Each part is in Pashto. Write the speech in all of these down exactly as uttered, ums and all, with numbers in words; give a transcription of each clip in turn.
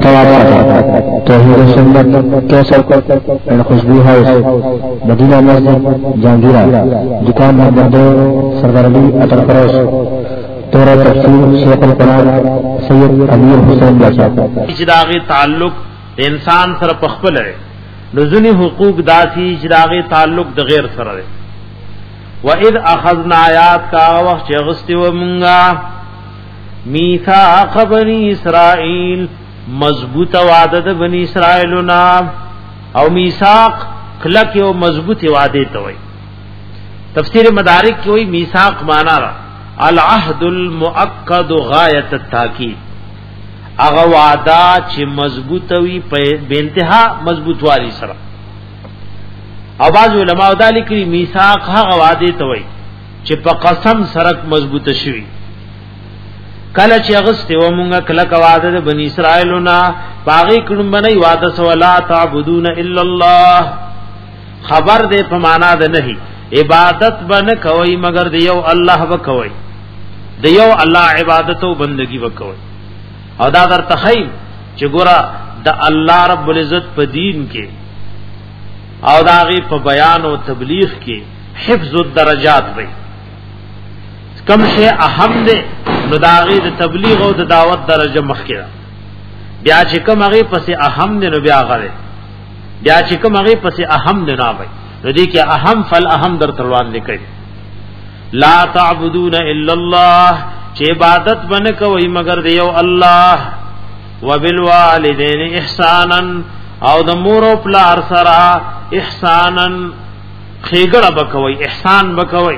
तवाब तौहीद सुन्नत कैसर एंड खुशबू हाउस मदीना मस्जिद जहांगीरा दुकान नंबर दो सरदार अली अतर फरोश तोरा तफसीर शेख अल कुरान सैयद अमीर हुसैन बादशाह इजदागी ताल्लुक इंसान सर पखपल है नजुनी हुकूक दासी इजदागी ताल्लुक द गैर सर है व इद अखذنا आयात का वक्त जगस्ती व मुंगा मीसाक बनी इसराइल मजबूत वादद बनी इसराइलना और मीसाक खलक यो मजबूत वादे तो वही तफसीर मदारिक की वही मीसाक माना रहा अल अहदुल मुअक्कद गायत ताकीद अगा वादा ची मजबूत वी बेइंतहा मजबूत वाली सरा आवाज उलमा उदाली की मीसाक हा वादे तो वही ची पा कसम सरक मजबूत शवी कल ची अगस्ते व मुंगा कल का वादा दे बनी इसराइलना बागी कुड़ुम बनाई वादा सवला ताबुदून इल्लल्लाह खबर दे पमाना दे नहीं इबादत बन कवई मगर दियो अल्लाह ब कवई दियो अल्लाह इबादतो बंदगी ब कवई और दादर तखीम चिगुरा द अल्लाह रब्बुल इज्जत प दीन के और दागी प बयान और तबलीग के हिफ्ज़ दरजात बई कम से अहम दे नुदागी द तबलीग और द दावत दरजा मखकिरा ब्या चिकम अगे पसे अहम दे नु ब्या गरे ब्या चिकम अगे पसे अहम दे ना बई नदी के अहम फल अहम दर तलवान लिखे ला ताबुदून इल्लल्लाह चे इबादत बन कोई मगर दियो अल्लाह व बिल वालिदैन इहसानन औ द मोरो प्लार सरा इहसानन खेगड़ बकवई इहसान बकवई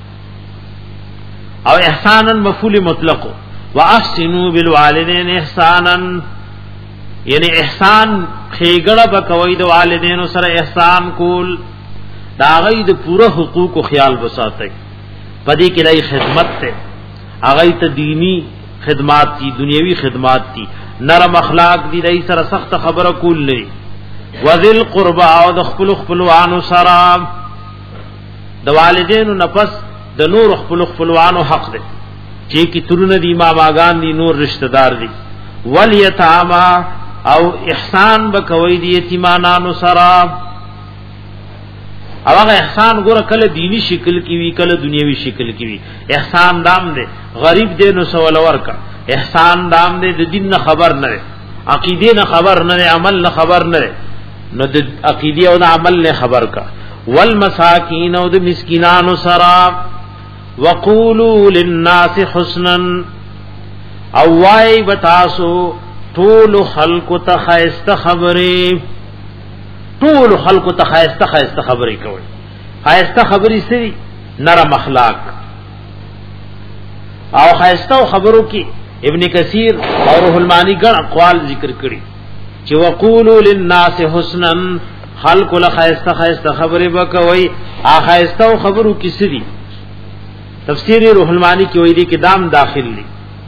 और इहसानन मफूल मुतलक व अहसिनु बिल वालिदैन इहसानन यानी इहसान खेगड़ बकवई द वालिदैन सरा इहसान कुल दागई द पूरा हुकूक को ख्याल बसाते पदी की रही खिदमत थे आगई तो दीनी खिदमात थी दुनियावी खिदमात थी नरम अखलाक दी रही सर सख्त खबर कुल नहीं वजिल कुर्बा और दखपुल खुलवान सराम द वालिदैन नफस द नूर खुल खुलवान हक दे चे की तुरुन दी मामागान दी नूर रिश्तेदार दी वल यतामा और इहसान बकवई दी यतीमानान सराम अब अगर एहसान गोरा कल दीनी शिकल की वी कल दुनियावी शिकल की वी एहसान दाम दे गरीब दे नो सवलवर का एहसान दाम दे दिन न खबर न अकीदे न खबर न अमल न खबर न न अकीदे और अमल ने खबर का वल मसाकीन और मिस्किनान सराब वक़ूलू लिन्नास हुस्नन अवाई बतासो तोल खल्क तखैस्त खबरे टूल खल्क तखैस्त खैस्त खबरी कोई खैस्त खबरी से नरम अखलाक और खैस्ता खबरों की इब्न कसीर और हुलमानी गण अक़वाल जिक्र करी कि वक़ूलू लिन्नास हुस्नन खल्क खैस्त खैस्त खबरे बकवई आ खैस्ता खबरों की सिरी तफसीर रुहलमानी की वही की दाम दाखिल ली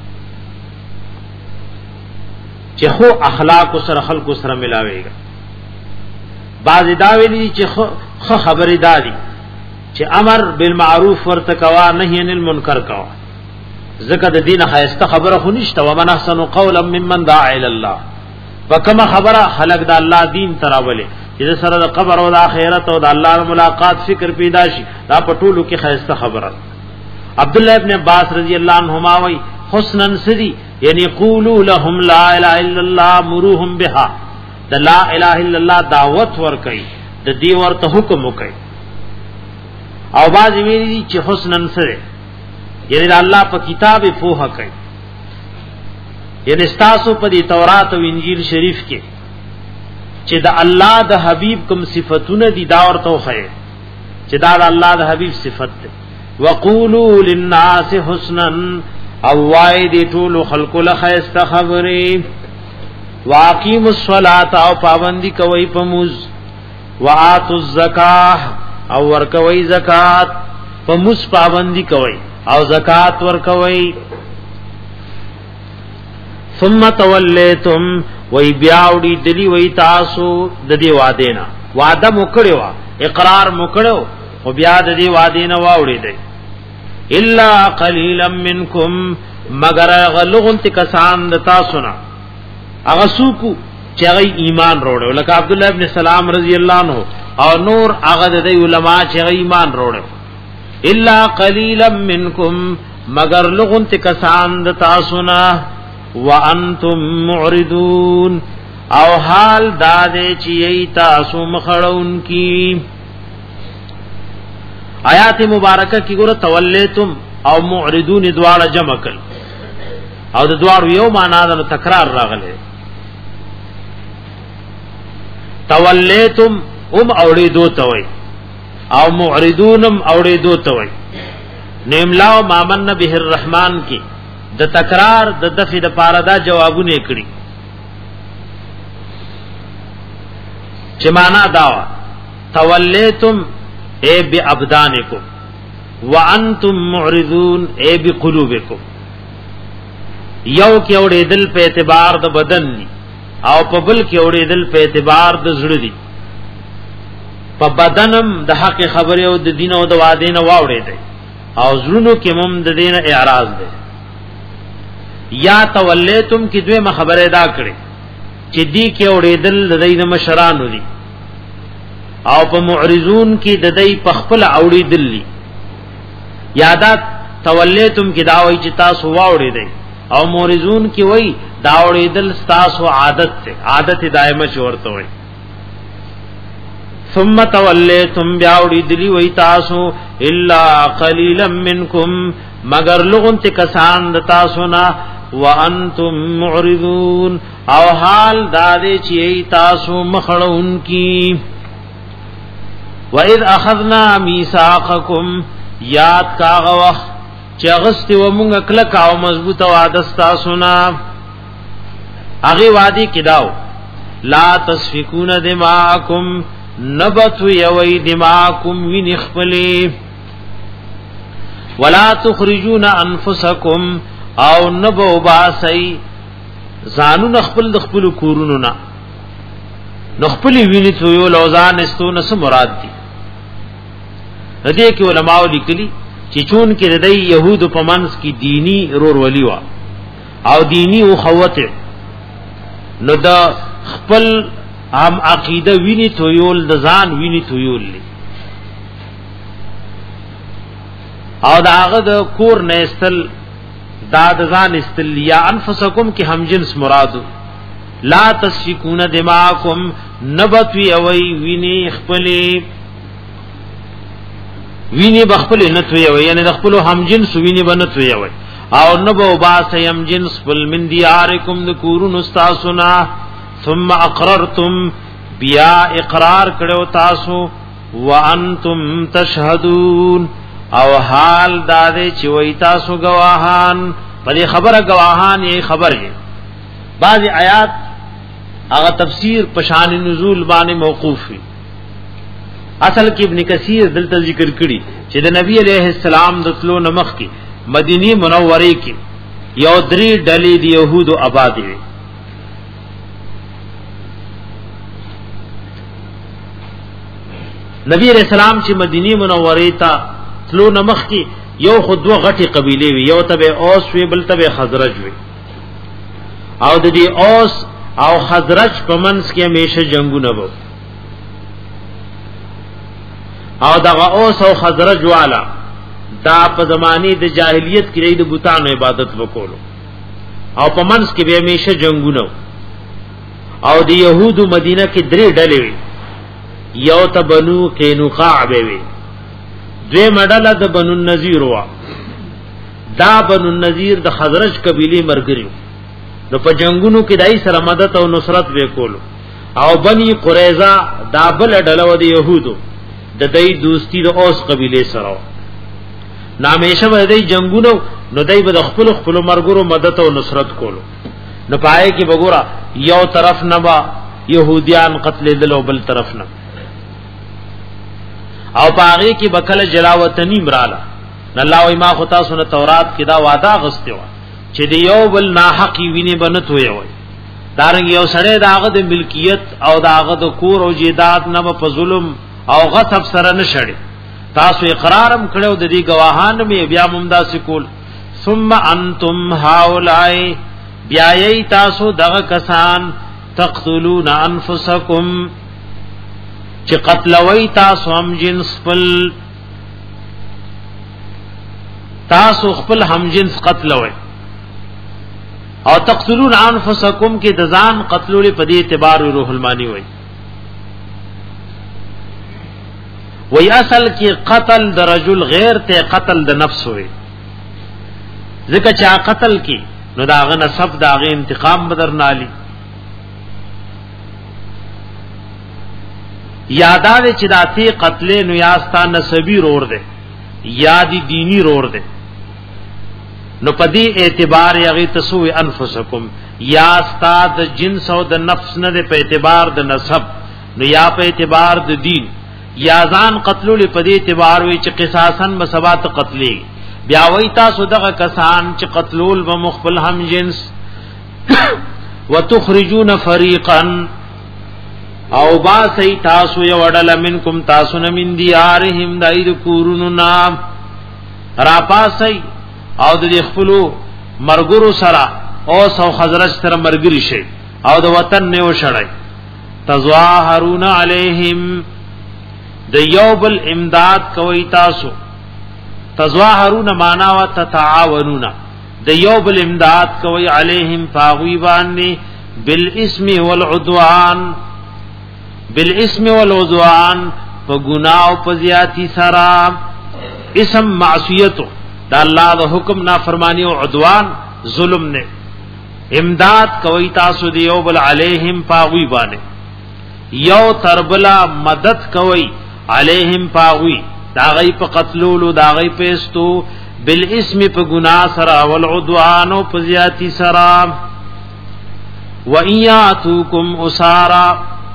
चेखो अखलाक सर खल्क सर मिलावेगा बाज दावेली चे ख खबरदारी चे अमर बिल मारूफ वर्तकवा नहीं अनिल मुनकर कवा ज़कद दीन खैस्ता खबर खुनिश्ता व मन अहसन क़ौला मिम्मन दाअ इलल्लाह वकमा खबरा खलक द अल्लाह दीन तरावले जिस सर द कब्र और आखिरत और अल्लाह मुलाकात फिक्र पैदाशी दा पटोलू की खैस्ता खबर अब्दुल्लाह इब्न अब्बास रजी अल्लाह अन्हुमा वही हुस्नन सदी यानी क़ूलू लहुम ला इलाहा इल्लल्लाह मुरूहुम बिहा द ला इलाहा इल्लल्लाह दावत वर कई द दीवर तो हुक्म कई आवाज मेरी च हुस्नन से यानी अल्लाह पर किताब पोहा कई यानी स्तासो पर तौरात और इंजील शरीफ के च द अल्लाह द हबीब कम सिफतुन दी दावर तो है च दा अल्लाह द हबीब सिफत वक़ूलू लिन्नास हुस्नन अवाई दे टोलो खल्कुल खैस्ता खबरे वाक़ीमुस्सलात और पाबंदी कवई पमुज वातुज़ ज़काह और वर कवई ज़कात पमुज पाबंदी कवई और ज़कात वर कवई सुम्मा तवल्लैतुम वही ब्याउडी दिली वही तासो ददी वादेना वादा मुकड़ेवा इकरार मुकड़ो और ब्या ददी वादेना वाउड़ी दे इल्ला क़लीलन मिनकुम मगर गलुगंत कसान दता सुना هغه سوکو چې هغه ایمان وروړو لکه عبد الله ابن سلام رضی الله عنه او نور هغه د علماء چې هغه ایمان وروړو الا قليلا منکم مگر لغون تکسان د تاسو نه وانتم معرضون او حال دادې چې ای تاسو مخړون کی آیات مبارکه کی ګوره تولیتم او معرضون دواړه جمع کړ او د دواړو یو معنا د تکرار راغله تولیتم ام اوړې دوته وای او معرضونم اوړې دوته وای نیملاو مامن به الرحمن کی د تکرار د دفع د پاره دا جوابونه کړی چې معنا دا تولیتم اے بابدانکم وانتم معرضون اے بقلوبکم یو کې اورې دل په اعتبار د بدن ني او په بل کې اورې دل په اعتبار د زړه دي په بدنم د حق خبره او د دین او د وعده نه واوړې دي او زړونو کې مم د دین اعراض دي یا تولیتم کې دوی خبره ادا کړي چې دی کې اورې دل د دین مشرانو دي او په معرضون کې د دې په خپل اوړې دلی یادات تولیتم کې دا وایي چې تاسو واوړې دي او معرضون کې وایي دا اوړې دل تاسو عادت ته عادت دائمه چورته وایي ثم تولیتم بیاوړې دلی وایي تاسو الا قليلا منکم مگر لغون ته کسان د تاسو نه وانتم معرضون او حال دا دې چې تاسو مخړون کی وَإِذْ أَخَذْنَا مِيثَاقَكُمْ یاد کاغه وخت چې غست و مونږ کله کاو مضبوطه وعده تاسو نه هغه وادي کداو لا تسفكون دماءكم نبت يوي دماءكم ونخفلي ولا تخرجون انفسكم او نبو باسي زانو نخپل د خپل کورونو نه نخپلی ویني تو یو لوزان استو نس مراد دي دې کې علماء لیکلي چې چون کې د يهود په منس کې دینی رور ولي وا او دینی او خوته نو دا خپل عام عقیده ویني تو یول د ځان ویني تو یول او داغه د کور نه استل دا د ځان استل یا انفسکم کې هم جنس مرادو لا تسفكون دماءكم نبتوی اوی ویني خپلی ویني بخپل نتوی اوی یعنی د خپل هم جنس ویني بنتوی اوی او نبو باسیم جنس بل من دیارکم ذکورون استاسنا ثم اقررتم بیا اقرار کړو تاسو وانتم تشهدون او حال داده چې وای تاسو گواهان په خبره گواهان یې خبر یې بعض آیات هغه تفسیر پشان نزول باندې موقوف وي اصل کې ابن کثیر دلته ذکر کړي چې د نبی عليه السلام د تلو نمخ کې مدینی منوره کې یو درې ډلې د يهودو آباد وي نبی عليه السلام چې مدینی منوره ته تلو نمخ کې یو خود دوه غټي قبيله وي یو تبع اوس وي بل تبع خزرج وي او د دې اوس او خزرج په منځ کې همیشه جنگونه وو او دغه اوس او خزرج والا دا په زمانه د جاهلیت کې د بوتانو عبادت وکولو او په منځ کې به همیشه جنگونه او د يهودو مدینه کې درې ډلې وي یو ته بنو قینقاع به وي دوی مډاله د بنو النذیر وا دا بنو النذیر د خزرج قبيله مرګريو نو په جنگونو کې دای سره مدد او نصرت وکولو او بني قریظه دا بل ډله د يهودو د دای دوستی د اوس قبيله سره نامیشه به دای جنگونو نو دای به خپل خپل مرګرو مدد او نصرت کولو نو پای کې وګورا یو طرف نه با يهوديان قتل دلو بل طرف نه او پاغي کې بکل جلاوطنی مراله الله وای ما خدا سن تورات کې دا وعده غسته و چې دی یو بل ناحقی ویني بنت وي وي دارنګ یو سره داغه د ملکیت او داغه د کور او جیدات نه په ظلم او غصب سره نشړي تاسو اقرارم کړو د دې گواهان می بیا ممدا سکول ثم انتم هاولای بیا ای تاسو دغه کسان تقتلون انفسکم چې قتلوي تاسو هم جنس خپل تاسو خپل هم جنس قتلوي او تقتلون انفسکم کې د ځان قتلول په دې اعتبار روح المانی وای وای اصل کې قتل د رجل غیر ته قتل د نفس وای ځکه چې قتل کې نو داغه نسب داغه انتقام بدر نالی یاداوی چې داتی قتل نو یاستا نسبی رور ده یادی دینی رور ده نو پدی اعتبار یغی تسوی انفسکم یاستا د جنس او د نفس نه په اعتبار د نسب نو یا په اعتبار د دین یا ځان قتلول په دې اعتبار وی چې قصاصن مسبات قتلی بیا وای تاسو دغه کسان چې قتلول به مخبل هم جنس وتخرجون فريقا او با سی تاسو یو وډل منکم تاسو نه من دیارهم داید کورونو نام را پاسی او د خپلو مرګرو سره او سو خزرج سره مرګری شي او د وطن نه وشړای تظاهرون علیهم د یوبل امداد کوي تاسو تظاهرون معنا وا تتعاونون د یوبل امداد کوي علیهم فاغوی باندې بالاسم والعدوان بالاسم والعدوان په ګناه او په زیاتی سره اسم معصیت دا الله د حکم نافرمانی او عدوان ظلم نه امداد کوي تاسو دی یوبل علیهم فاغوی باندې یو تربلا مدد کوي علیهم فاغوی دا غی په قتلولو دا غی په استو بالاسم په گناہ سرا والعدوان او په زیاتی سرا و ایاتکم اسارا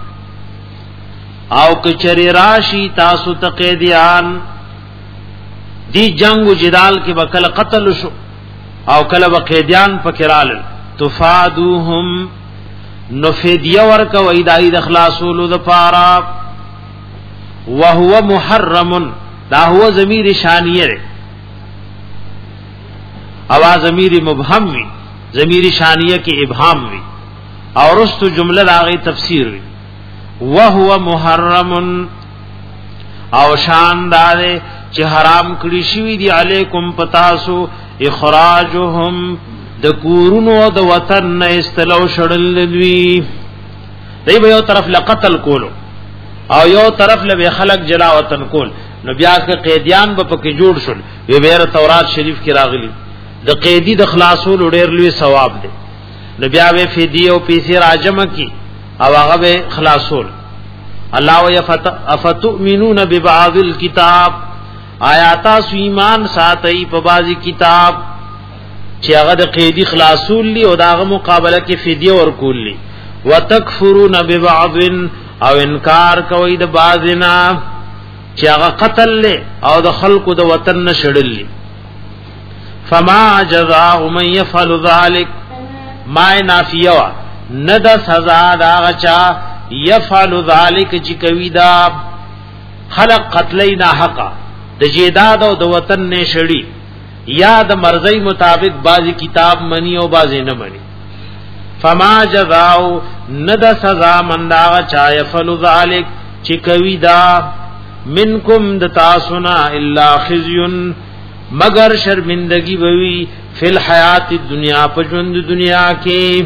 او کچری راشی تاسو تقیدیان دی جنگ و جدال کې وکل قتل شو او کله وقیدیان فکرال تفادوهم نفدیه ورک و ایدای د اخلاصولو د پارا وهو محرم دا هو ضمیر شانیه ده او ضمیر مبهم وی ضمیر شانیه کې ابهام وی او رستو جمله داغه تفسیر وی وهو محرم او شان دار چې حرام کړی شوی دی علیکم پتاسو اخراجهم د کورونو د وطن نه استلو شړل دوی دی به یو طرف لقتل کولو او یو طرف له خلق جلا وطن کول نو بیا که قیدیان به پکې جوړ شول وی بیر تورات شریف کې راغلی د قیدی د خلاصول ډیر لوی ثواب دی نو بیا به فدیه او پیسې راجمه کی او هغه به خلاصول الله ويفت افتؤمنون ببعض الكتاب آیات سو ایمان ساتي په بازي کتاب چې هغه د قیدی خلاصول لی او داغه مقابله کې فدیه ورکول لی وتکفرون ببعض او انکار کوي د بازنا چې هغه قتل له او د خلقو د وطن نشړل لی فما جزاء من يفعل ذلك ما نافیوا ند سزا دا غچا يفعل ذلك چې کوي دا خلق قتلینا حقا د جیداد او د وطن نه شړی یا د مرضی مطابق بازی کتاب منی او بازی نه منی فما جزاء ند سزا من دا غچا يفعل ذلك چې کوي دا منکم د تاسونا الا خزي مگر شرمندگی بوي فی الحیات الدنیا په ژوند دنیا کې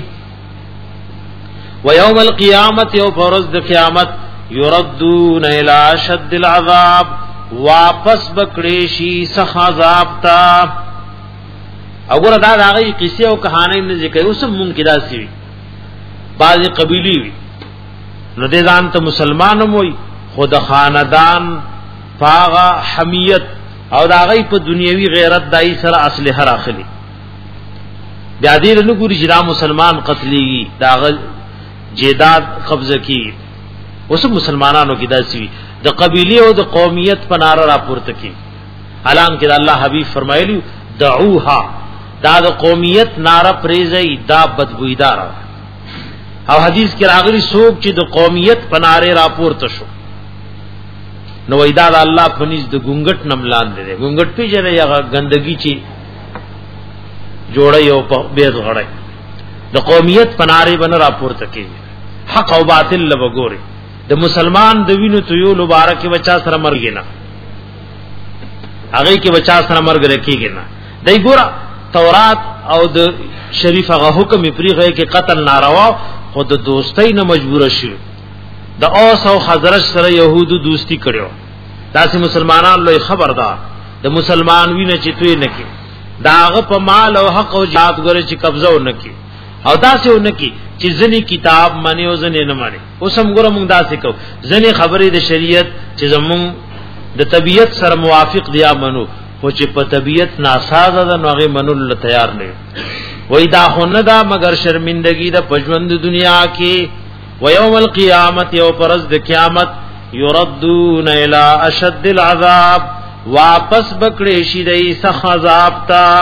و یوم القیامت یو فرض د قیامت یردون الی شد العذاب واپس بکړې شي سخت عذاب تا وګوره دا هغه قصې او کہانی نه ذکر اوس مونږ کې دا سی بعض قبیلی وي نو دې ځان ته مسلمانم وي خود خاندان فاغا حمیت او دا غي په دنیوي غیرت دای سره اصله راخلی بیا دې له ګوري چې دا مسلمان قتلېږي دا غ جیداد قبضه کی اوس مسلمانانو کې داسي د قبيله او د قومیت په نار را پورته کی اعلان کړه الله حبيب فرمایلی دعوها دا د قومیت نار پریزي دا بدبویدار او حدیث کې راغلي څوک چې د قومیت په نار را پورته شو نو وېدا د الله پنځ د ګونګټ نملان دي ګونګټ پیژنه یا ګندګي چی جوړه یو په بیز غړای د قومیت پناره بن راپورته کیږي حق او باطل لوګوري د مسلمان د وینو تو یو مبارک بچا سره مرګ نه هغه کې بچا سره مرګ رکیږي نه دای ګور تورات او د شریف هغه حکم پریغه کې قتل ناروا خود دوستۍ نه مجبور شي د اوس او خزرج سره يهودو دوستی کړو داسې مسلمانانو لوی خبردار د مسلمان وینه چې توی نه کې داغه په مال او حق او جهاد غره چې قبضه ونکي او داسې ونکي چې ځنی کتاب منی او ځنی نه منی اوس هم ګره موږ داسې کو ځنی خبرې د شریعت چې زمون د طبیعت سره موافق دی منو خو چې په طبیعت ناسازه ده نو هغه منل تیار نه وای دا خونه دا مگر شرمندگی د پجوند دنیا کې و یوم القیامت یو پرز د قیامت یردون الی اشد العذاب واپس بکړې شي دای سخت عذاب تا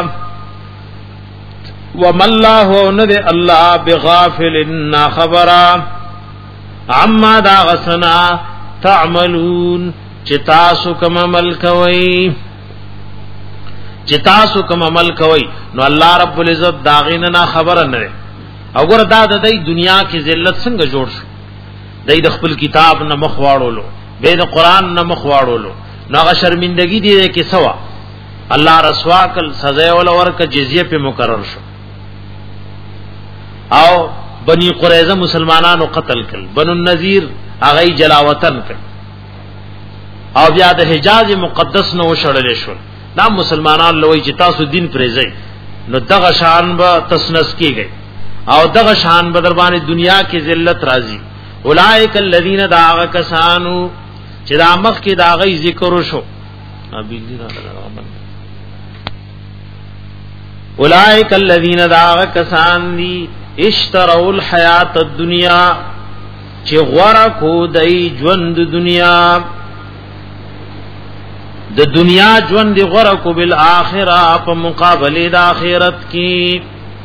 وما الله ند الله بغافل خبرا عما دا غسنا تعملون چتاسو کم عمل کوي چتاسو کم عمل کوي نو الله رب العزت داغینه نا خبر نه او ګور دا د دنیا کې ذلت څنګه جوړ شو دای د خپل کتاب نه مخ واړولو به د قران نه مخ واړولو نو شرمندگی دی کې سوا الله رسوا کل سزا ول ورک جزیه په مقرر شو او بنی قریظه مسلمانانو قتل کړ بنو النذیر هغه جلاوطن کړ او بیا د حجاز مقدس نو شړل شو دا مسلمانان لوی چې تاسو دین پرېځي نو دغه شان به تسنس کیږي او دغه شان به در باندې دنیا کې ذلت راځي اولائک الذین داغ کسانو چې دا مخ کې داغي ذکر وشو اولائک الذین داغ کسان دی اشتروا الحیات الدنیا چې غره کو دای ژوند دنیا د دنیا ژوند غره کو بالآخرہ په مقابله د آخرت کی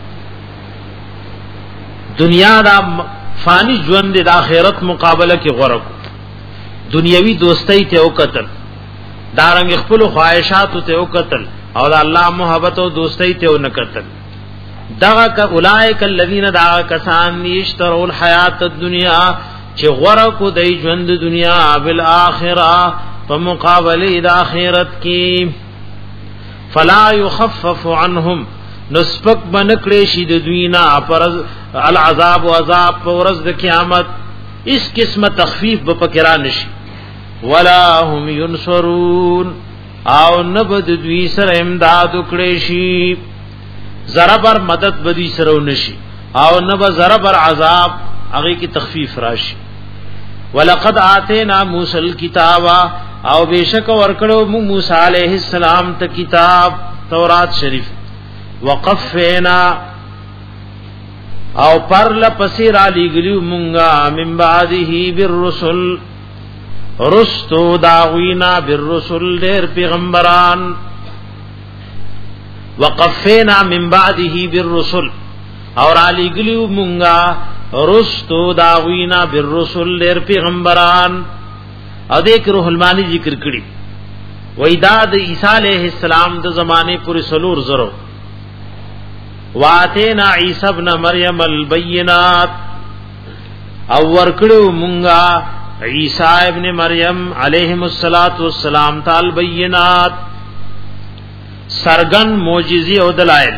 دنیا دا فانی ژوند د آخرت مقابله کی غره کو دنیوي دوستۍ ته او قتل دارنګ خپل خواهشات ته او قتل او د الله محبت او دوستۍ ته او نه قتل دغه ک اولائک الذین دعا کسان یشتروا الحیات الدنیا چې غره کو د ژوند دنیا بالآخرہ په مقابله د آخرت کې فلا يخفف عنهم نسبک بنکړې شي د دوینا پر العذاب او عذاب په ورځ د قیامت اس قسمه تخفیف به پکرا نشي ولا هم ينصرون او نبد دوی سره امداد وکړي شي ضربر مدد بدی سره نشي او نب ضربر عذاب هغه کی تخفیف راشي ولقد اتینا موسی الكتاب او بیشک ورکړو موسی علیہ السلام ته کتاب تورات شریف وقفینا او پر لپسیر علی گلیو مونگا من بعده بالرسل رستو داوینا بالرسل دیر پیغمبران وقفینا من بعده بالرسل اور علی گلیو مونگا رستو داوینا بالرسل دیر پیغمبران او دیکھ روح المانی ذکر کړي وېداد عیسی علیہ السلام د زمانه پوری سلور زرو واتینا عیسی ابن مریم البینات او ورکړو مونږه عیسی ابن مریم علیهم الصلاۃ والسلام تعال بینات سرغن معجزې او دلائل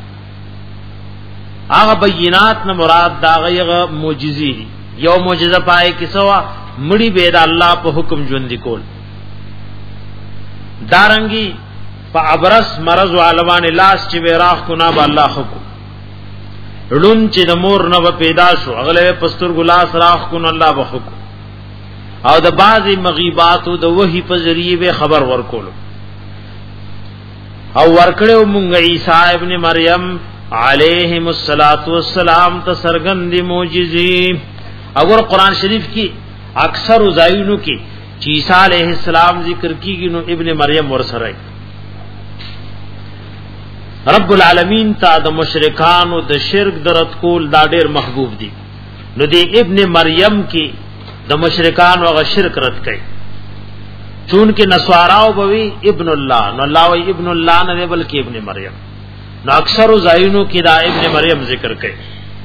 هغه بینات نه مراد دا غیغه معجزې یو معجزه پای کې سوا مړی بيد الله په حکم ژوند کول دارنګي په ابرس مرض علوان لاس چې وراخ کو نه الله حکم لون چې د مور نه پیدا شو اغله پستر ګلاس راخ کو نه الله په حکم او د بعضی مغیبات او د وحی په ذریعہ به خبر ورکول او ورکړو مونږ عیسی ابن مریم علیهم الصلاۃ والسلام ته سرګندې معجزې اگر قران شریف کی اکثر زایونو کې چې عیسی علیہ السلام ذکر کیږي نو ابن مریم ورسره رب العالمین تا د مشرکان او د شرک درت کول دا ډیر محبوب دي نو دی ابن مریم کې د مشرکان او شرک رد کړي چون کې نسواراو بوي ابن الله نو الله وی ابن الله نه بلکې ابن مریم نو اکثر زایونو کې دا ابن مریم ذکر کړي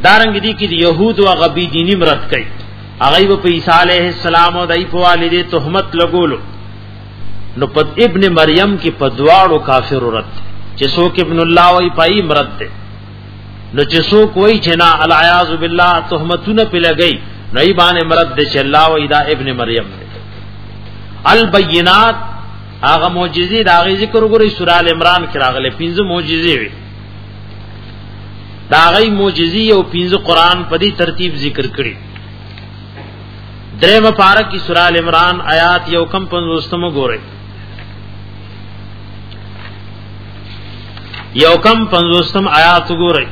دارنګ دي کې يهود او غبي دیني مرد کوي هغه په عيسى عليه السلام او دای په والده تهمت لګولو نو په ابن مریم کې په دواړو کافر رد چې څوک ابن الله وای پای مرد ده نو چې څوک وای چې نا العیاذ بالله تهمتونه په لګی نو ای باندې مرد ده چې الله وای دا ابن مریم ده البینات هغه معجزې دا غي ذکر وګورئ سورہ ال عمران کې راغلي پنځه معجزې وي دا غي معجزې او پنځه قران په دې ترتیب ذکر کړي درېمه پارا کې سورہ ال عمران آیات یو کم پنځوستمه ګورئ یو کم پنځوستم آیات ګورئ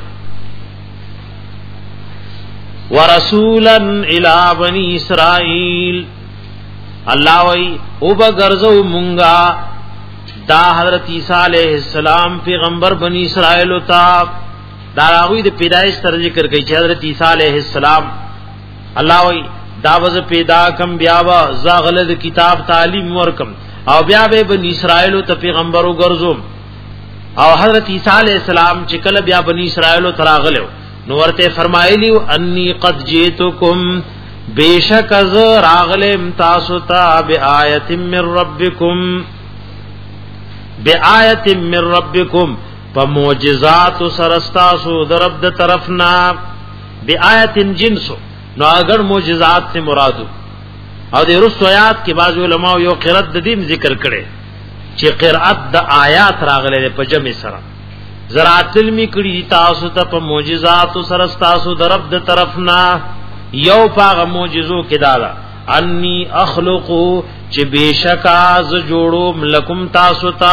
ورسولا الی بنی اسرائیل الله وی او بغرزو مونگا دا حضرت عیسی علیہ السلام پیغمبر بنی اسرائیل تا دا راوی د پیدائش تر ذکر کوي چې حضرت عیسی علیہ السلام الله وی دا وز پیدا کم بیا وا زاغله کتاب تعلیم ورکم او بیا به بنی اسرائیل ته پیغمبر وګرځوم او حضرت عیسی علیہ السلام چې کله بیا بنی اسرائیل تراغلو نو ورته فرمایلی انی قد جئتکم بیشک از راغلم تاسو ته بیاات من ربکم بیاات من ربکم فمعجزات سرستاسو درب د طرفنا بیاات جنسو نو اگر معجزات سے مرادو او د رسو آیات کې بعض علماء یو قرات د دین ذکر کړي چې قرات د آیات راغله په جمع سره زراعت علمی کړي تاسو ته په معجزات سرستاسو درب د طرفنا یو پاغه معجزو کې دادا انی اخلقو چې بشکا ز جوړو ملکم تاسو ته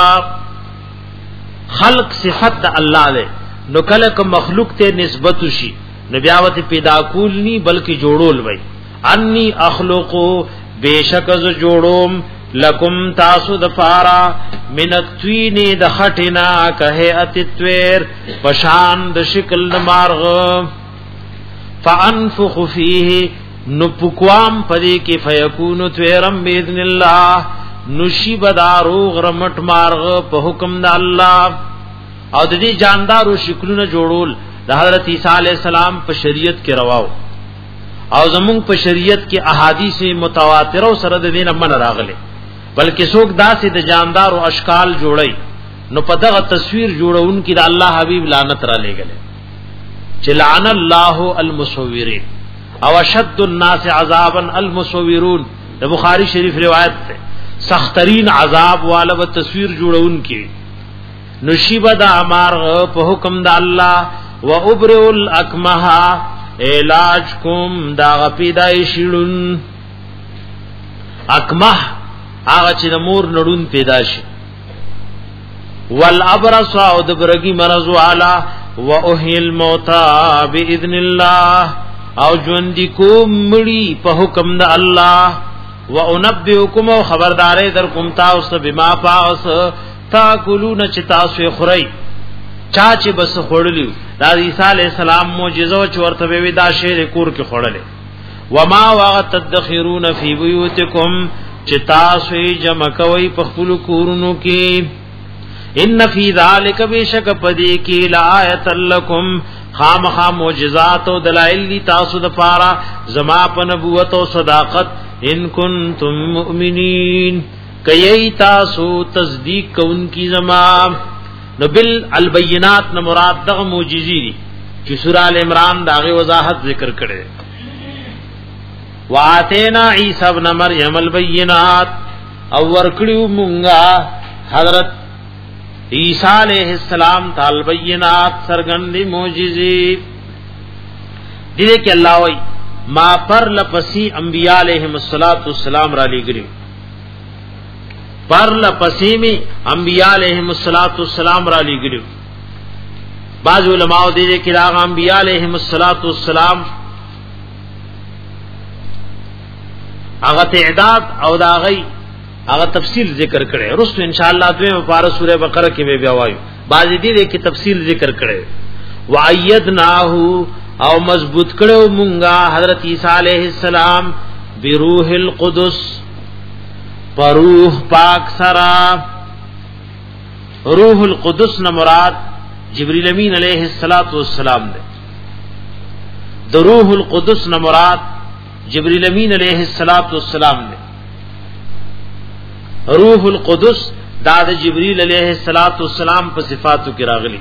خلق صفت د الله له نو کله کوم مخلوق ته نسبت شي نو بیاوت پیدا کول نی بلکې جوړول وای انی اخلقو بشکا ز جوړوم لکم تاسو د فارا من التوین د خټینا کهه اتتویر پشان د شکل مارغ فانفخ فيه نپکوام پدې کې فیکون تویرم باذن الله نشی بدارو غرمټ مارغ په حکم د الله او د دې جاندارو شکلونه جوړول د حضرت عیسی علی السلام په شریعت کې رواو او زمونږ په شریعت کې احادیث متواتره سره د دین من راغلي بلکې څوک داسې د جاندارو اشکال جوړي نو په دغه تصویر جوړون کې د الله حبیب لعنت را لګلې چې لعن الله المصورین او اشد الناس عذابا المصورون د بخاری شریف روایت ده سخترین عذاب والا و تصویر جوړون کې نشیب د امر په حکم د الله و ابرئ الاکمه علاج کوم دا پیدایشلون اکمه هغه چې د مور نړون پیدا شي والابرص او د برګي مرض والا واحيي الموتى باذن الله او ژوند کوم مړي په حکم د الله وانبئكم خبردارې در کوم تاسو بما پاس تاکلون چې تاسو خوري چا چې بس خورلیو د عیسی علی السلام معجزه چې ورته وی دا شی کور کې خورلې وما وقت تدخرون فی بیوتکم چې تاسو جمع کوي په خپل کورونو کې ان فی ذلک بشک پدی کی لآیت لکم خامخا معجزات او دلائل لی تاسو د پارا زما په نبوت او صداقت ان کنتم مؤمنین کای تاسو تصدیق کون کی زما نو بال البینات نہ مراد دغه معجزې دي چې سورہ ال عمران داغه وضاحت ذکر کړي واتینا عیسی ابن مریم البینات او ورکړو مونږه حضرت عیسی علیہ السلام تعالی بینات سرګندې معجزې دې کې الله وای ما پر لپسی انبیاء علیہم الصلوۃ والسلام را لګړي پر لپسی می انبیاء علیہم الصلوۃ والسلام را لګړي بعض علماء دې کې راغ انبیاء علیہم الصلوۃ والسلام هغه تعداد او دا غي هغه تفصیل ذکر کړي رسو ان شاء الله دوی په سوره بقره کې به بیا وایو بعض دې کې تفصیل ذکر کړي وایدناه او مضبوط کړو مونږه حضرت عیسی علیہ السلام بروح القدس پروح پاک سرا روح القدس نہ مراد جبرائیل امین علیہ الصلوۃ والسلام دے د روح القدس نه مراد جبرئیل امین علیہ الصلوۃ والسلام نے. روح القدس دا د جبرئیل علیہ الصلوۃ والسلام په صفاتو کې راغلی.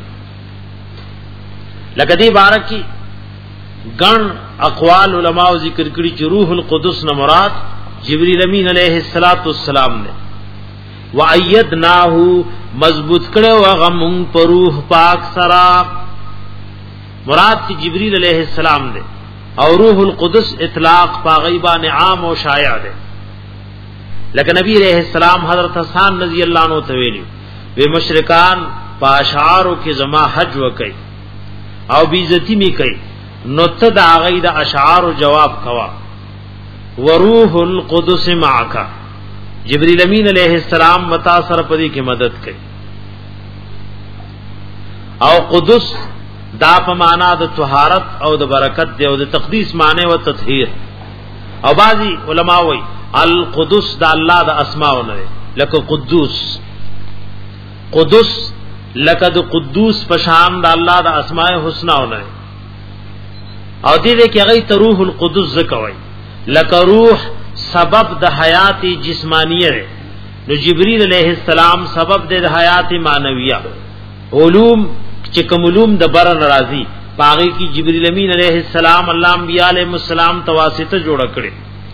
لکه دې بارکی ګڼ اقوال علماء ذکر کړي چې روح القدس نه مراد جبرئیل امین علیہ الصلوۃ والسلام نے. وَأَيَّدْنَاهُ مضبوط کړو هغه مونږ په روح پاک سره. مراد کی جبرئیل علیہ السلام دے اور روح القدس اطلاق پاغیبان عام و شائع دے. لیکن نبی علیہ السلام حضرت حسان رضی اللہ عنہ تویلی وی مشرکان پا اشعارو کی زما حج وکئی او بیزتی می کئی نتد آغی دا اشعارو جواب کوا وروح القدس معاکا جبریل امین علیہ السلام متاثر پدی کی مدد کئی. او قدس دا په معنا د طهارت او د برکت دی او د تقدیس معنی او تطهیر. او بعضی علما وایي القدس د الله د اسماء نه لکه قدوس قدس لکه د قدوس په شان د الله د اسماء الحسنا نه. او دې کې هغه روح القدس ذکوي لکه روح سبب د حیات جسمانیه نو جبرئیل علیہ السلام سبب د حیات معنویه. علوم چې کوم علوم د بر ناراضي باغی کی جبرئیل امین علیہ السلام الله انبیاء علیہ السلام تواسطه جوړ کړي.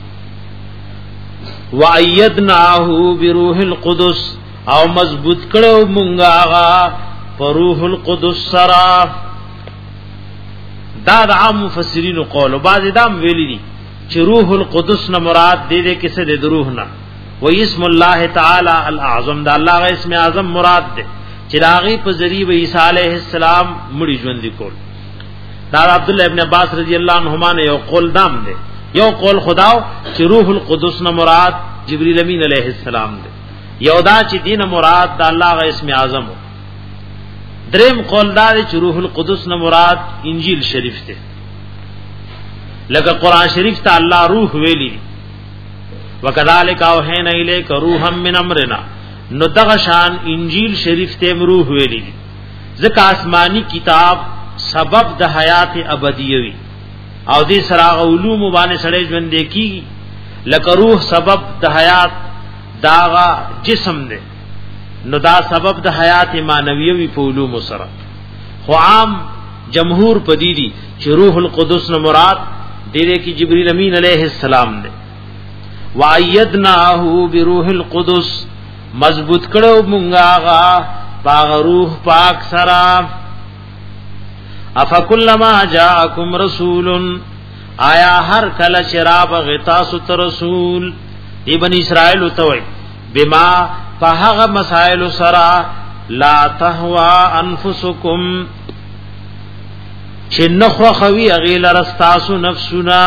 وَأَيَّدْنَاهُ بِرُوحِ الْقُدُسِ او مضبوط کړو مونږه هغه په روح القدس سره. دا د عام مفسرین قول او بعض دام ویلي دي چې روح القدس نه مراد دې دې کیسه د روح نه و اسم الله تعالی الاعظم دا الله غ اسم اعظم مراد ده چې داغي په ذریعہ عیسی علیہ السلام مړي ژوند کول. دا عبد الله ابن عباس رضی اللہ عنہما نے یو قول دام دے یو قول خداو چې روح القدس نه مراد جبرئیل امین علیہ السلام دے یو دا چې دین مراد د الله غ اسم اعظم. دریم قول دا چې روح القدس نه مراد انجیل شریف ته لکه قران شریف ته الله روح ویلی وکذالک اوحینا الیک روحا من امرنا نو دغه شان انجیل شریف ته روح ویلی ځکه آسمانی کتاب سبب د حیات ابدیه وی او دې سره علوم باندې سره ژوند کی لکه روح سبب د حیات داغه جسم دی نو دا سبب د حیات معنویه وی په علوم سره. خو عام جمهور پدی دي چې روح القدس نو مراد دې کې جبرئیل امین علیہ السلام دی. وَأَيَّدْنَاهُ بِرُوحِ الْقُدُسِ مضبوط کړو مونږه هغه باغ روح پاک سره. افکلما جاءکم رسول آیا هر کله شراب غتا ست رسول ابن اسرائیل توي بما فهغه مسائل سرا لا تهوا انفسکم شنخو خوی غیل رستاسو نفسنا.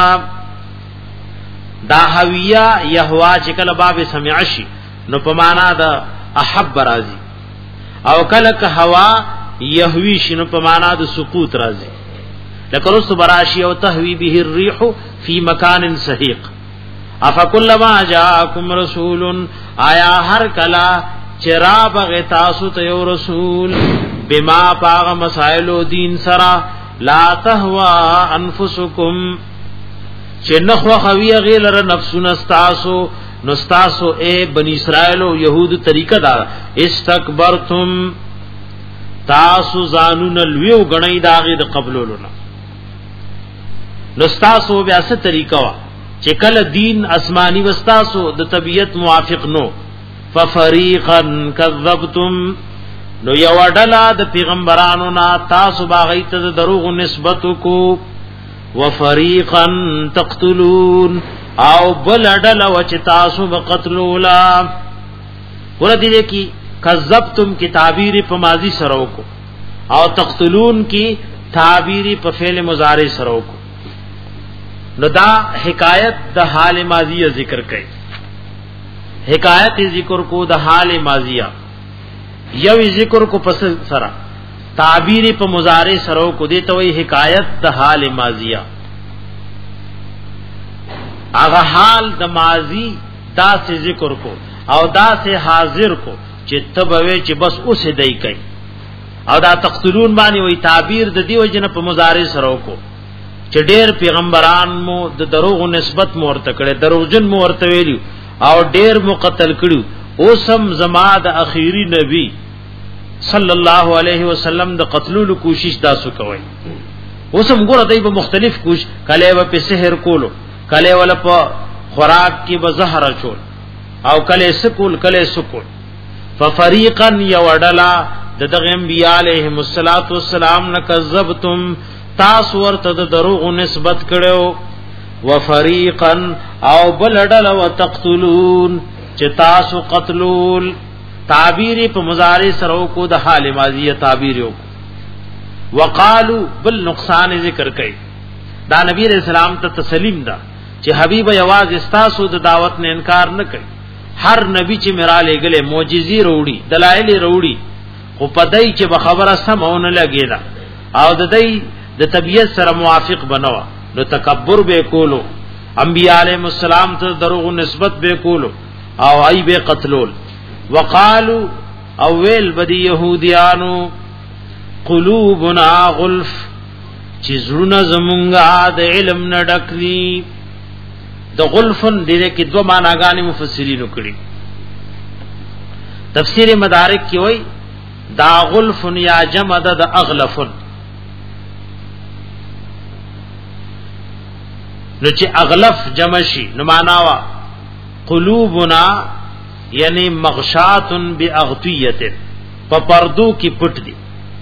دا حویہ یهوا چې کله باب سمعشی نو په معنا دا احب راضی او کله که هوا یهوی شنو په معنا د سقوط راضی لکه رس براشی او تهوی به الريح فی مکان سحیق. افکلما جاءکم رسول آیا هر کلا چراب غتاسو ته رسول بما پاغ مسائل دین سرا لا تهوا انفسکم چنخوا خوی غیلر نفسون استاسو نستاسو اے بنی اسرائیل و یہود طریقہ دا استکبرتم تاسو زانون الویو گنئی داغی دا قبلو لنا نستاسو بیاست طریقہ وا چکل دین اسمانی وستاسو دا طبیعت موافق نو ففریقا کذبتم نو یو ډلا د پیغمبرانو نا تاسو باغیت د دروغ نسبت کو وفریقا تقتلون او بل ډلا وچ تاسو بقتلولا ور دي کی کذبتم کی تعبیر په ماضی سره کو او تقتلون کی تعبیر په فعل مضارع سره کو. نو دا حکایت د حال ماضیه ذکر کړي حکایت ذکر کو د حال ماضیه یو ذکر کو پس سره تعبیر په مضارع سره کو دي ته وی حکایت د حال ماضیه. اغه حال د ماضی دا سے ذکر کو او دا سے حاضر کو چې تبوي چې بس اوسه دی کوي او دا تقتلون باندې وی تعبیر د دیو جن په مضارع سره کو چې ډېر پیغمبران مو د دروغ نسبت مو ورته کړي دروغجن مو ورته ویلو او ډېر مو قتل کړو اوسم زما د اخیری نبی صلی الله علیه وسلم د قتلولو کوشش تاسو کوي اوسم ګور دای په مختلف کوش کله و په سحر کولو کله ول په خوراک کې به زهر چول او کله سکول کله سکول ففریقا یودلا د دغه انبیاء علیهم الصلاۃ والسلام نکذبتم تاسو ورته د دروغ نسبت کړو وفریقا او بلډل وتقتلون چې تاسو قتلول تعبیر په مضارع سره کو د حال ماضیه تعبیر یو وقالو بل نقصان ذکر کړي دا نبی رسول الله ته تسلیم ده چې حبیب یواز استاسو د دعوت نه انکار نه کوي هر نبی چې میرا لګلې معجزې وروړي دلایل وروړي خو پدای چې به خبره سمونه لګیدا او د دې د طبيعت سره موافق بنوا نو تکبر به کولو انبیاء علیهم السلام ته دروغ نسبت به کولو او ای به قتلول وقالو او ویل بدی يهوديانو قلوبنا غلف چې زړونه زمونږه د علم نه ډکلی د غلفن دې کې دوه معناګانې مفسرینو کړي تفسیر مدارک کې وایي دا غلفن یا جمع د اغلفن نو چې اغلف جمع شي نو معنا وا قلوبنا یعنی مغشات باغطیه په پردو کې پټ دي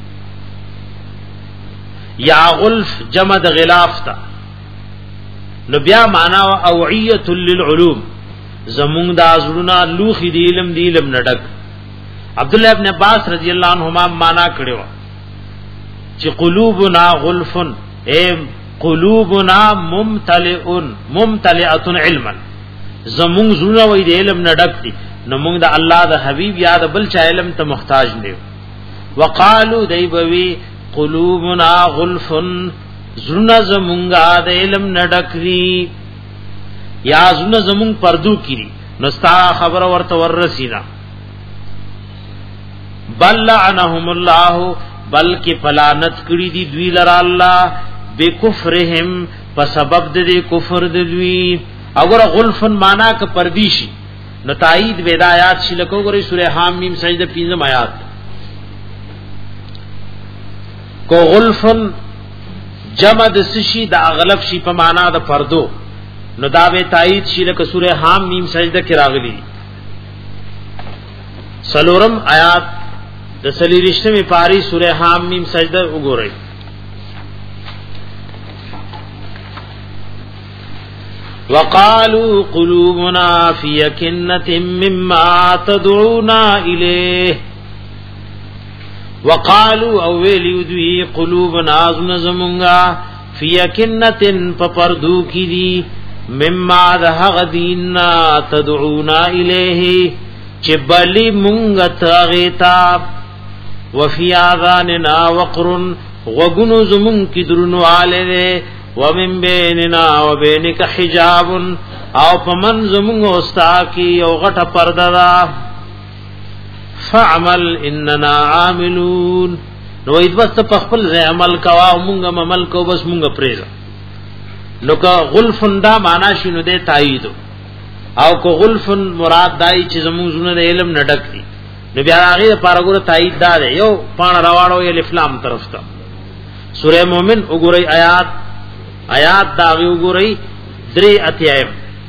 یا غلف جمع د غلاف تا نو بیا معنا اوعیه للعلوم زمون د ازړونا لوخي دی علم دی علم نډک عبد الله ابن عباس رضی الله عنهما معنا کړو چې قلوبنا غلفن اے قلوبنا ممتلئن ممتلئه علما زمون زړه وې د علم نډک دي نو موږ د الله د حبيب یاد بل چا علم ته محتاج نه وقالو دایبوی قلوبنا غلفن زړه زمونږه د علم نډکري یا زړه زمون پردو کړي نو ستا خبر ورته ورسینا بل لعنهم الله بلکې فلانت کړي دي دوی لرا الله بکفرهم په سبب د کفر د دوی اگر غلفن معنا ک پردیشي نو تایید ودایات شلکو غری سوره حامیم سجده پنځم آیات کو غلفن جمع د سشي د اغلب شي په معنا د پردو نو دا به تایید شلک سوره حامیم سجده کې راغلي سلورم آیات د سلیریشتمه پاری سوره حامیم سجده وګورئ وقالوا قلوبنا في يكنة مما تدعونا إليه وقالوا اولی دوی قلوبنا زمونگا في يكنة پپردو کی دی مما دهغ دیننا تدعونا إليه چبلی منگت غیتاب وفي آذاننا وقر وغنو زمون کی درنو آلے دے ومن بیننا وبینک حجاب او پمن زمون استا کی او غټه پرده دا فعمل اننا عاملون نو اید بس په خپل عمل کوا مونږه عمل کو بس مونږه پریزا نو کا غلفن دا معنا شنو دے تایید او کو غلفن مراد دای چې زمون زونه د علم نډک دي نو بیا هغه لپاره ګوره تایید دا دی یو پان راوړو ی الفلام طرف ته سوره مومن وګورئ آیات آیات داغی وګورئ درې اتیایم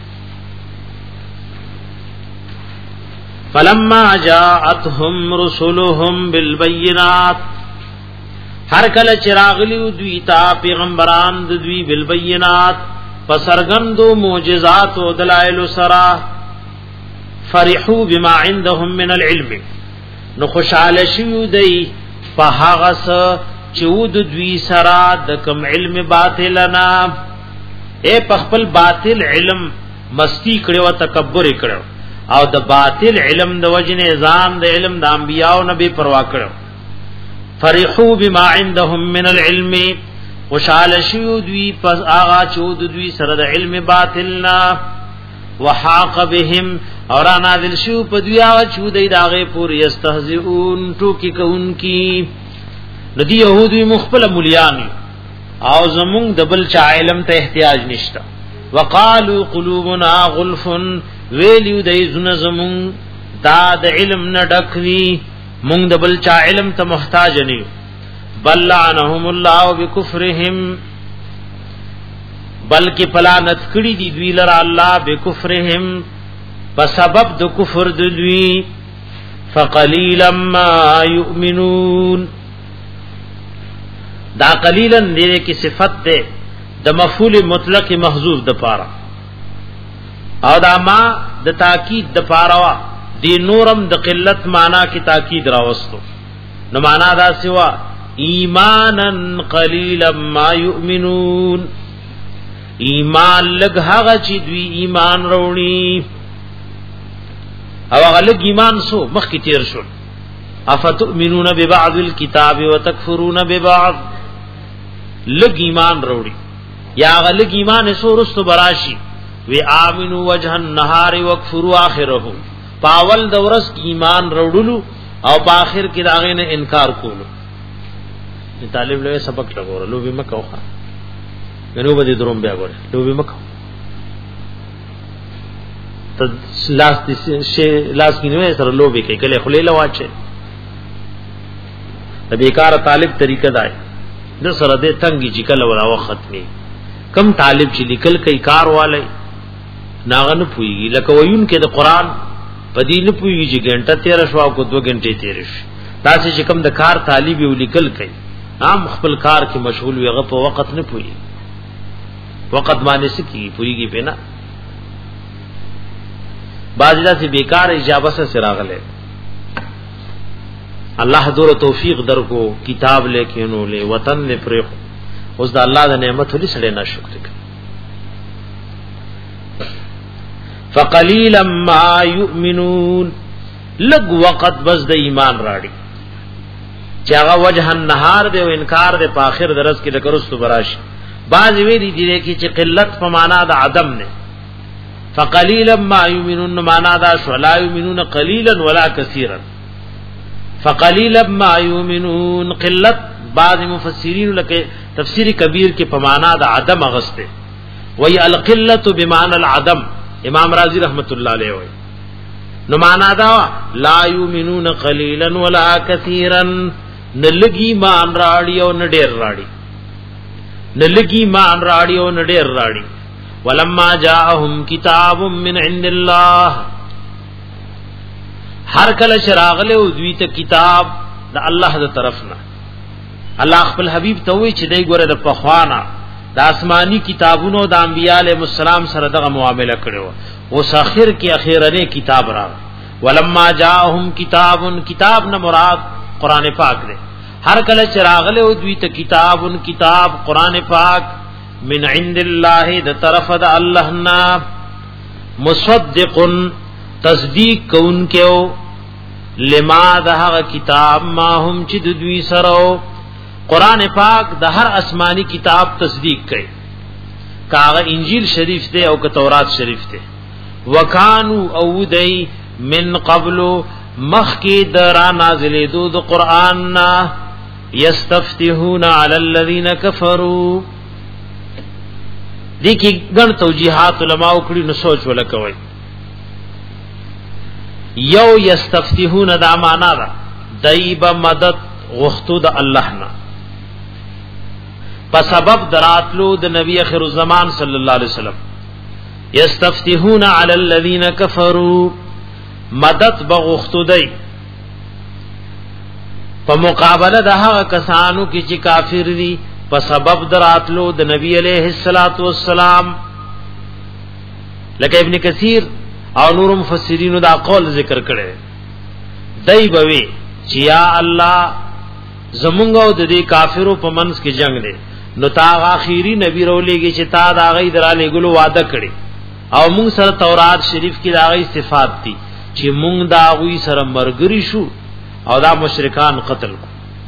فلما جاءتهم رسلهم بالبينات هر کله چراغلی دوی تا پیغمبران د دوی بالبينات پسرګندو معجزات او دلائل سرا فرحوا بما عندهم من العلم نو خوشاله شو دی په هغه چود دوی سرا د کم علم باطل نه اے پخپل باطل علم مستی کړو تکبر کړو او د باطل علم د وجنه ځان د علم د انبیاء او نبی پروا کړو فرحوا بما عندهم من العلم وشال شو دوی پس آغا چود دوی سره د علم باطل نه وحاق بهم اور نازل شو په دوی آغا چود داغه پور یستهزئون ټوکی کوونکی ندی یهودی مخبل مولیان او زمون دبل چا علم ته احتیاج نشتا وقالو قلوبنا غلف ویلیو دای زونه زمون دا د علم نه ډکوي مونږ دبل چا علم ته محتاج نه بل لعنهم الله بکفرهم بلکې پلانت کړي دي دوی لرا الله بکفرهم په سبب د کفر د دوی فقلیلا ما یؤمنون دا قلیلا دې کې صفت ده د مفعول مطلق محذوف د پاره او دا ما د تاکید د پاره وا دی نورم د قلت معنا کی تاکید راوستو نو معنا دا سوا ایمانن قلیلا ما یؤمنون ایمان لګ هغه چې دوی ایمان وروړي او هغه لګ ایمان سو مخکې تیر شو افتؤمنون ببعض الكتاب وتکفرون ببعض لګ ایمان وروړي یا هغه لګ ایمان سو رستو براشي وی امنو وجه النهار وکفروا اخره پاول د ورځ ایمان وروړلو او په اخر کې داغه نه انکار کولو طالب له سبق لګورلو به مکوخه غنو به دروم بیا ګور لو به مکو ته لاس دې شي لاس کې نو سره لو به کې کله خلیله واچه د بیکار طالب طریقه دای د سره دې تنګي چې کله ورا وخت می کم طالب چې لیکل کوي کار والے ناغه نه پويږي لکه وایون کې د قران پدې نه پويږي چې ګنټه تیر شو او کو دو غنټه تیر شي دا چې کوم د کار طالب یو لیکل کوي عام خپل کار کې مشغول وي هغه په وخت نه پوي وخت باندې سکی پويږي په نه باجدا سے بیکار اجابت سے سراغلے الله دور توفیق در کو کتاب لے کے نو لے وطن نے پر اوس دا الله د نعمت ولې سړی نه شکر کوي فقلیلا ما یؤمنون لګ وقت بس د ایمان راړي چې هغه وجه النهار دی او انکار دی په اخر درس کې لکرستو براشي بعض وی دي دي چې قلت په معنا د عدم نه فقلیلا ما یؤمنون معنا دا شو لا یؤمنون قلیلا ولا کثیرا فقلیلا ما یؤمنون قلت بعض مفسرین لکه تفسیر کبیر کې په معنا د عدم غسته وی القلت بمعنى العدم امام رازی رحمت الله علیه وی نو معنا دا لا یؤمنون قلیلا ولا کثیرا نلګي مان راړي او نډیر راړي نلګي مان راړي او نډیر راړي ولما جاءهم کتاب من عند الله هر کله شراغله او دوی ته کتاب د الله د طرفنا الله خپل حبیب ته وی چې دای ګوره د پخوانا د آسمانی کتابونو د انبیاء علیهم السلام سره دغه معامله کړو او اخر کې اخیرنه کتاب را ولما جاءهم کتاب کتاب نه مراد قران پاک دی هر کله چراغله او دوی ته کتاب کتاب قران پاک من عند الله د طرف د الله نا مصدق تصدیق کون کېو لما دغه کتاب ما هم چې د دوی سره قران پاک د هر آسمانی کتاب تصدیق کوي کاغه انجیل شریف ته او ک تورات شریف ته وکانو او دای من قبل مخکی درا نازلې دو د قران نا یستفتحون علی الذین کفروا دې کې ګڼ توجیهات علماء کړي نو سوچ ولکوي یو یستفتحون دا معنا دا دایب مدد غختو د الله نا په سبب دراتلو د نبی اخر الزمان صلی الله علیه وسلم یستفتحون علی الذین کفروا مدد بغختو دی په مقابله د هغه کسانو کې چې کافر دي په سبب دراتلو د نبی علیہ الصلات والسلام لکه ابن کثیر او نور مفسرین دا قول ذکر کړي دای بوي چې یا الله زمونږ او د دې کافرو په منځ کې جنگ دی نو تا اخیری نبی رولېږي چې تا دا غي دراله ګلو وعده کړي او موږ سره تورات شریف کې دا غي صفات دي چې موږ دا غوي سره مرګري شو او دا مشرکان قتل کو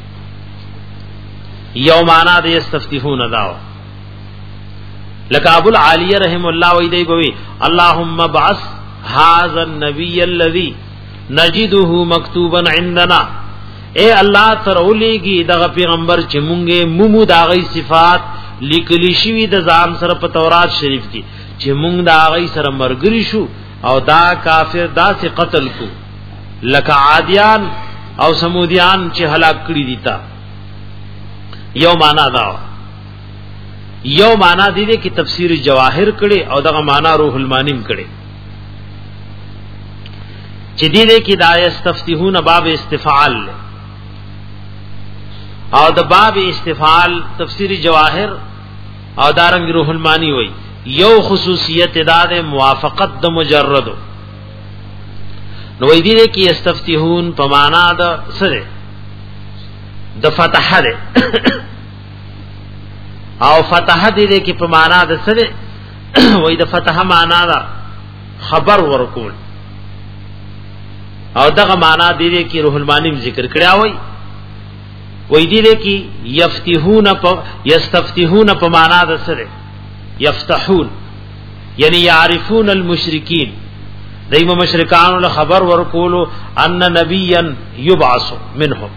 یو معنا د یستفتحون داو لکه ابو العالیه رحم الله وی دی بوي اللهم بعث هذا النبي الذي نجده مكتوبا عندنا اے الله تر اولیږي دغه پیغمبر چې مونږه مومو داغي صفات لیکلی شوی د ځان سره په تورات شریف کې چې مونږ دا غي سره مرګري شو او دا کافر دا سي قتل کو لکه عادیان او سمودیان چې هلاک کړی دي تا یو معنا دا یو معنا دی چې تفسیر جواهر کړي او دغه معنا روح المانیم کړي چې دې دې کې دا استفتحون باب استفعال او د باب استفعال تفسیر جواهر او دارنګ روح المانی وای یو خصوصیت ادا د موافقت د مجرد نو وای دې کې استفتحون په معنا د سره د فتح ده او فتح دې کې په معنا د سره وای د فتح معنا دا خبر ورکول او دغه معنا دې کې روح المانی ذکر کړیا وای وای دې کې یفتحون په یستفتحون په معنا د سره یفتحون یعنی یعرفون المشرکین دایمه مشرکان له خبر ورکول ان نبیا یبعث منهم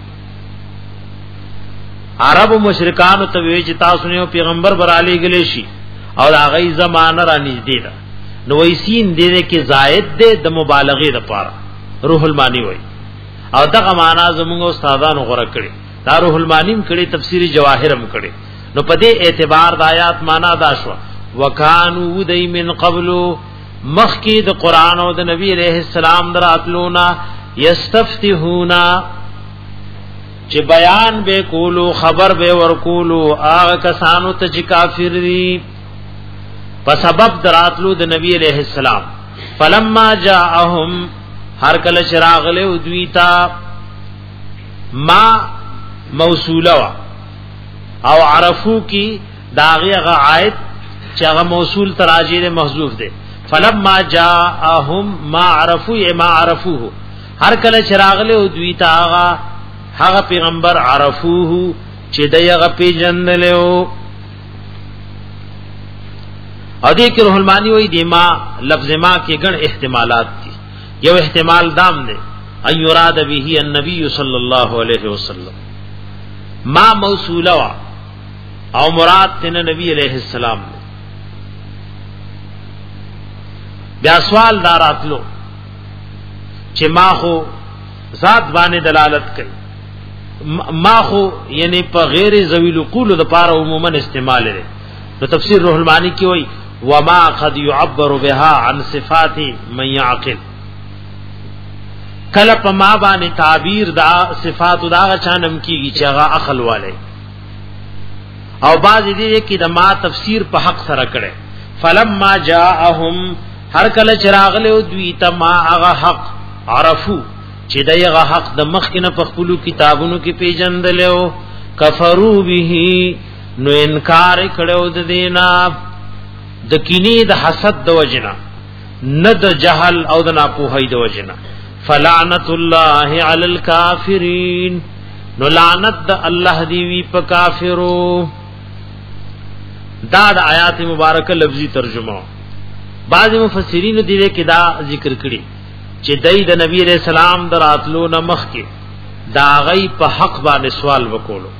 عرب مشرکان ته وی چې تاسو نه پیغمبر برالی غلی شي او هغه زمانہ را نږدې ده نو ویسین دې کې زائد ده د مبالغه لپاره روح المانی وای او دغه معنا زموږ استادانو غوړه کړي دا روح المانیم کړي تفسیر جواهرم کړي نو په دې اعتبار د آیات معنا دا شو وکانو دای من قبل مخکی د قران او د نبی علیہ السلام دراتلونا یستفتحونا چې بیان به کولو خبر به ورکولو هغه کسانو ته چې کافر دي په سبب دراتلو د نبی علیہ السلام فلما جاءهم هر کله چراغ له دویتا ما موصوله او عرفو کی داغه غائد چې هغه موصول تراجی محذوف ده فلما جاءهم ما عرفوا ما عرفوه هر کله چراغ له دویتا هغه هغه پیغمبر عرفوه چې دغه پیجن له او دې کې روح المانی وې دی ما لفظ ما کې ګڼ احتمالات دي یو احتمال دام ده ان یراد به النبي صلی الله علیه وسلم ما موصوله او مراد تن نبی علیہ السلام بیا سوال داراتلو چې ما خو ذات باندې دلالت کوي ما خو یعنی په غیر ذویل قول د پاره عموما استعمال لري نو تفسیر روح المانی کی وای وما قد يعبر بها عن صفات من يعقل کله په ما باندې تعبیر دا صفات دا چانم کیږي چې هغه عقل والے او باز دې کې د ما تفسیر په حق سره کړي فلما جاءهم هر کله چراغ له دوی ته ما هغه حق عرفو چې دغه حق د مخکنه په خپل کتابونو کې پیژندلو کفرو به نو انکار کړو د دینا د کینی د حسد د وجنا نه د جهل او د ناپوهی د وجنا فلعنت الله علی الکافرین نو لعنت د الله دی وی په کافرو دا د آیات مبارکه لفظی ترجمه بعض مفسرین دې کې دا ذکر کړي چې دای د نبی علیہ السلام دراتلو نمخ کې دا غي په حق باندې سوال وکولو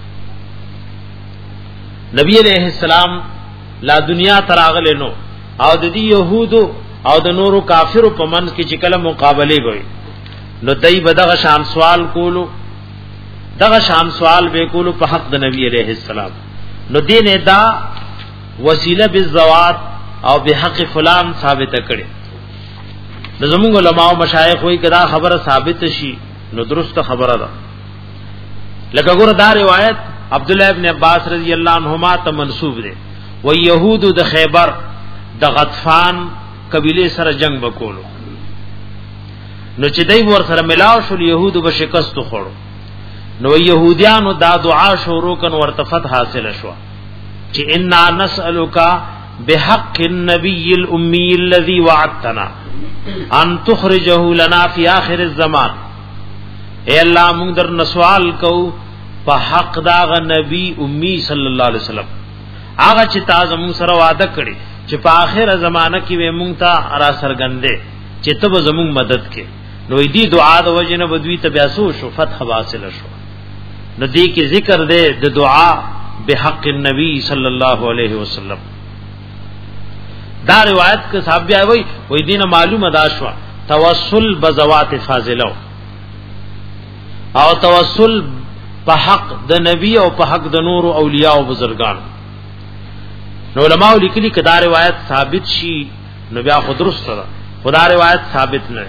نبی علیہ السلام لا دنیا تراغله نو او د دې يهودو او د نورو کافرو په منځ کې چې کله مقابله وي نو دای بدغه شان سوال کولو دغه شان سوال به کولو په حق د نبی علیہ السلام نو دین دا وسیله بالزوات او بحق فلان ثابت کړي زموږ علماء او مشایخ وایي کدا خبره ثابت شي نو درست خبره ده لکه ګور دا روایت عبد الله ابن عباس رضی الله عنهما ته منسوب ده و يهود د خیبر د غطفان قبیله سره جنگ وکولو نو چې دای ور سره ملاو شو يهود به شکست خوړو نو يهوديانو دا دعا شروع کن ورته فتح حاصل شو چې ان نسالک بحق النبي الامي الذي وعدتنا ان تخرجه لنا في اخر الزمان اے الله موږ در نسوال کو په حق دا غ نبی امي صلی الله علیه وسلم هغه چې تاسو موږ سره وعده کړی چې په اخر زمانہ کې به موږ ته را سرګندې چې ته به زموږ مدد کې نو دې دعا د وجنه بدوی ته بیا سو شو فتح حاصل شو نو دې کې ذکر دې د دعا بحق النبي صلی الله علیه وسلم. دا روایت کے صاحب بیا وای وای دینه معلومه دا شو توسل بزوات فاضله او توسل په حق د نبی او په حق د نور اولیاء او بزرگان. نو علماء لیکلي کدا روایت ثابت شي نو بیا خود درست ده، خدا روایت ثابت نه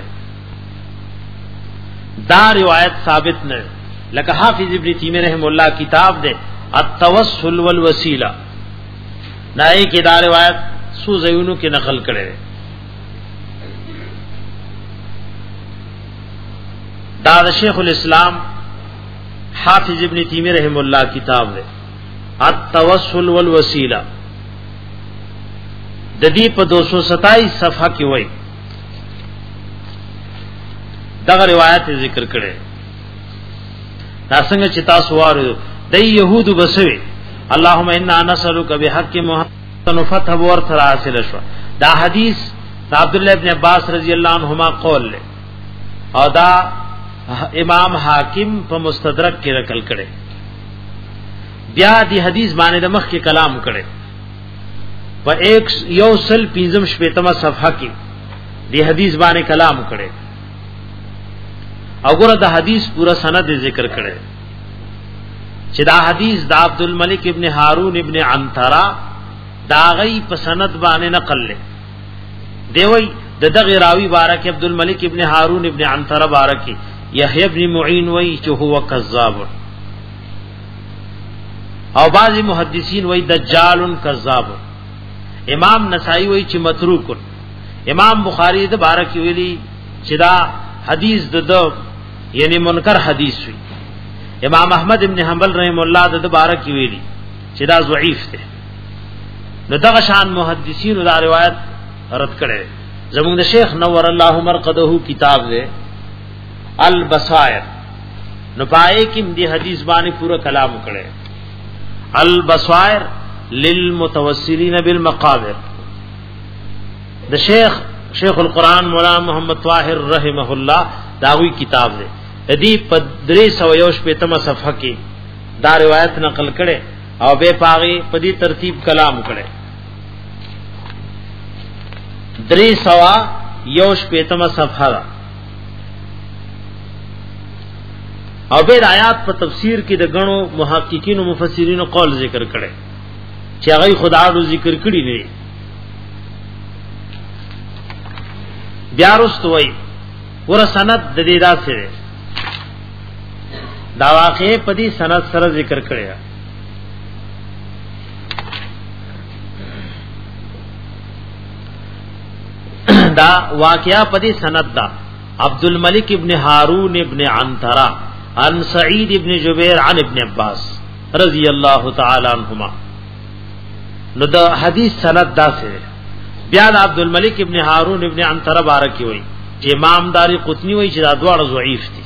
دا روایت ثابت نه. لکه حافظ ابن تیمیہ رحم الله کتاب دے التوسل والوسیلہ نای کی دا روایت سو زیونو کی نقل کرے. دا شیخ الاسلام حافظ ابن تیمیہ رحم اللہ کتاب دے التوسل والوسیلہ ددی په دو سو ستائیس صفحہ کی وای دا روایت ذکر کرے. دا څنګه چې تاسو واره د يهودو بسوي اللهم انا نسالک بحق محمد فتح ورث حاصل شو. دا حدیث عبد الله ابن عباس رضی الله عنهما قول له او دا امام حاکم په مستدرک کې نقل کړي. بیا دی حدیث باندې د مخ کې کلام کړي په ایک یو سل پنځم شپږمه صفحه کې دی حدیث باندې کلام کړي او ګوره د حدیث پورا سند ذکر کړي چې دا حدیث د عبد الملک ابن هارون ابن عنترہ دا غي په سند باندې نقل له دی وی د دغه راوی بارک عبد الملک ابن هارون ابن عنترہ بارک یحیی ابن معین وی چې هو کذاب او بعضی محدثین وی دجال کذاب. امام نسائی وی چې متروک. امام بخاری د بارک ویلی چې دا حدیث د یعنی منکر حدیث وی. امام احمد ابن حنبل رحم الله د بارک ویلی چې دا ضعیف ده. نو دغه شان محدثین دا روایت رد کړي. زموږ د شیخ نور الله مرقده کتاب ده البصائر نو پای کې دی حدیث باندې پورا کلام کړي. البصائر للمتوسلین بالمقابر د شیخ شیخ القرآن مولانا محمد طاهر رحمه الله داوی کتاب ده. ادی پدری سو یوش په تمه صفحه کې دا روایت نقل کړي او به پاغي په دې ترتیب کلام کړي. دری سوا یوش په تمه صفحه او به آیات په تفسیر کې د غنو محققین او مفسرین قول ذکر کړي چې هغه خدا رو ذکر کړي نه. بیا رستوي ور سند د دې داسې دا واقع په دې سند سره ذکر کړي. دا واقعیا په دې سند دا عبد الملک ابن هارون ابن عنترہ عن سعید ابن جبیر عن ابن عباس رضی اللہ تعالی عنہما. نو دا حدیث سند دا سے بیا عبد الملک ابن هارون ابن عنترہ بارکی وئی چې امام داری قطنی وئی چې دا دواړه ضعیف دي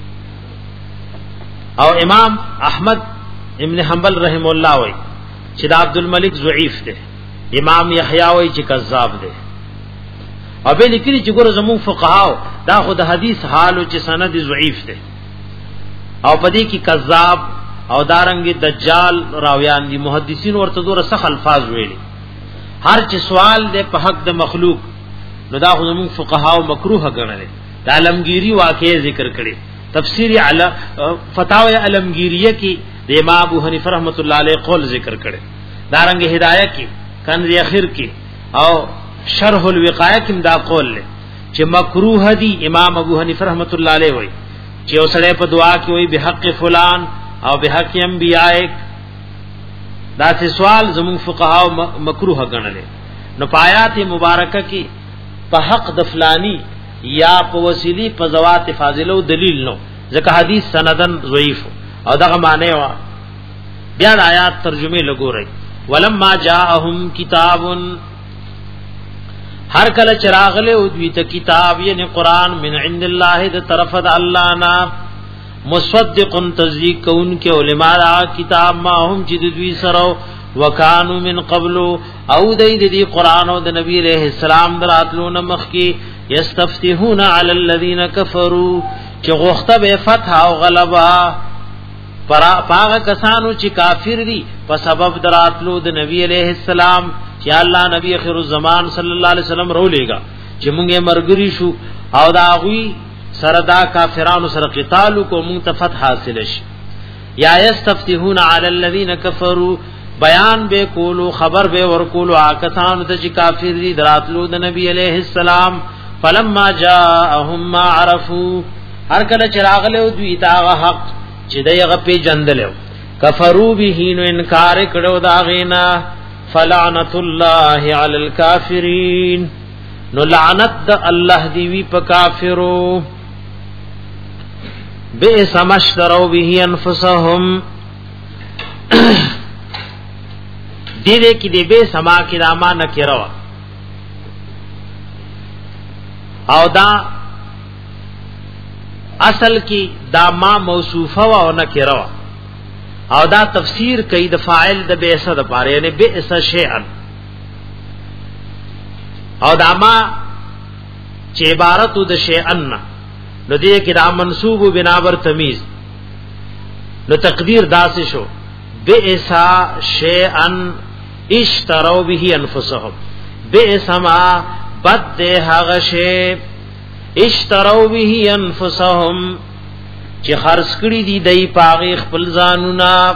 او امام احمد ابن حنبل رحم الله وئی چې دا عبد الملک ضعیف دی. امام یحیی وئی چې کذاب دی. او به لیکلي چې ګور زمون فقهاو دا خود حدیث حال او چې سند ضعیف دی او پدې کې کذاب او دارنګ دجال راویان دي. محدثین ورته دوره سخت الفاظ ویلي. هر چې سوال دې په حق د مخلوق نو دا خو زمون فقهاو مکروه ګڼل. د علمگیری واقعې ذکر کړي. تفسیر علی فتاوی علمگیریه کې د امام ابو حنیفه رحمۃ اللہ علیہ قول ذکر کړي. دارنګ ہدایہ کې کنز اخر کې او شرح الوقایہ کې دا قول له چې مکروه دي. امام ابو حنیفه رحمۃ اللہ علیہ وایي چې اوسړه په دعا کې وایي بحق فلان او بحق انبیاء. دا څه سوال زمون فقهاو مکروه ګڼل. نو پایات مبارکه کې په حق د فلانی یا په وسیلی په زوات فاضله دلیل نو ځکه حدیث سندن ضعیف او دغه معنی وا. بیا آیات ترجمه لګورئ. ولما جاءهم کتاب ہر کله چراغله او دوی ته کتاب یعنی قران من عند الله د طرف د الله نا مصدق تصدیق کون کے علماء کتاب ما هم چې دوی سره وکانو من قبل او دای دی قران او د نبی علیہ السلام دراتلو نمخ کی یستفتحون علی الذین کفروا چې غوخته به فتح او غلبا پر پاغه کسانو چې کافر دي په په سبب دراتلو د نبی علیہ السلام چې الله نبی اخر الزمان صلی الله علیه وسلم رولېګا چې مونږه مرګري شو او دا غوي سره دا کافرانو سره قتال کو مونږ ته فتح حاصل شي یا یستفتحون علی الذین کفروا بیان به کولو خبر به ور کولو آکسان ته چې کافر دي دراتلو د نبی علیہ السلام فلما جاءهم ما عرفوا هر کله چراغله دوی تا حق چې دغه په جندلو کفروا به نو انکار کړو دا غینا فلعنت الله علی الکافرین نو لعنت الله دی وی په کافرو بئس مشتروا به انفسهم دې دې کې دې به سما کې راما نکروا او دا اصل کې دا ما موصوفه او نکروا او دا تفسیر کوي د فاعل د بئس د پاره یعنی بئس شیئا او دا ما چې عبارت د شیئا نو دې کې دا منصوب بنابر تمیز نو تقدیر داسې شو بئس شیئا اشتروا به انفسهم بئس ما بد هغه شی اشتروا به انفسهم چې خرڅ کړی دي دای پاغي خپل ځانونه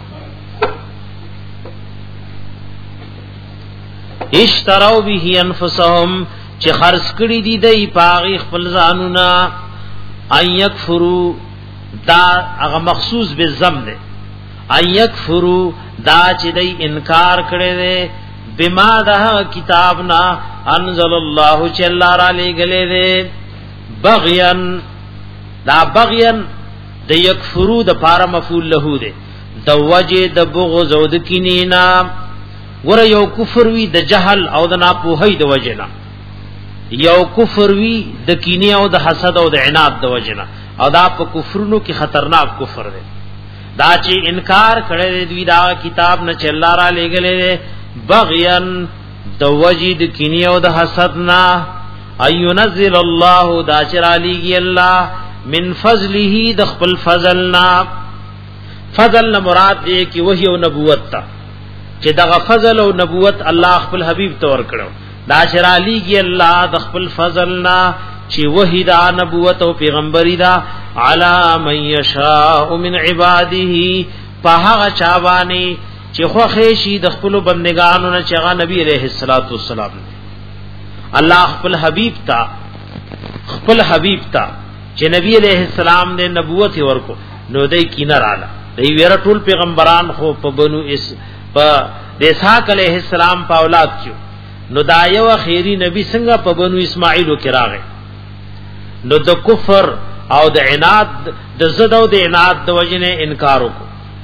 اشتروا به انفسهم چې خرڅ کړی دي دای پاغي خپل ځانونه ان یکفروا دا هغه مخصوص به زم ده ان یکفروا دا چې دای انکار کړي دي بما ده کتابنا انزل الله چې الله را لګلې ده بغيا دا بغيا د یکفرو د پاره مفعول له ده د وجه د بغض او د کینینا ور یو کفر وی د جهل او د ناپوهی د وجنا یو کفر وی د کینی او د حسد او د عناد د وجنا او دا په کفرونو کې خطرناک کفر ده دا چې انکار کړي دوی دا کتاب نه چې الله را لګلې بغيا د وجه د کینی او د حسد نه اينزل الله دا چې را لګي الله من فضله د خپل فضلنا فضل نه مراد دی کی وحی او نبوت تا چې دغه فضل او نبوت الله خپل حبیب تور کړو دا شرالی کی الله د خپل فضلنا چې وحی دا نبوت او پیغمبري دا علی من یشاء من عباده په هغه چا باندې چې خو خېشي د خپل بندگانو نه چې هغه نبی عليه الصلاة والسلام الله خپل حبیب تا خپل حبیب تا چې نبی علیہ السلام دې نبوت ورکو نو دای کینه رااله دی ویرا ټول پیغمبران خو په بنو اس په اسحاق علیہ السلام په اولاد کیو نو دا یو خیری نبی څنګه په بنو اسماعیل کې راغی نو د کفر او د عناد د زد او د عناد د وجنه انکار وکړو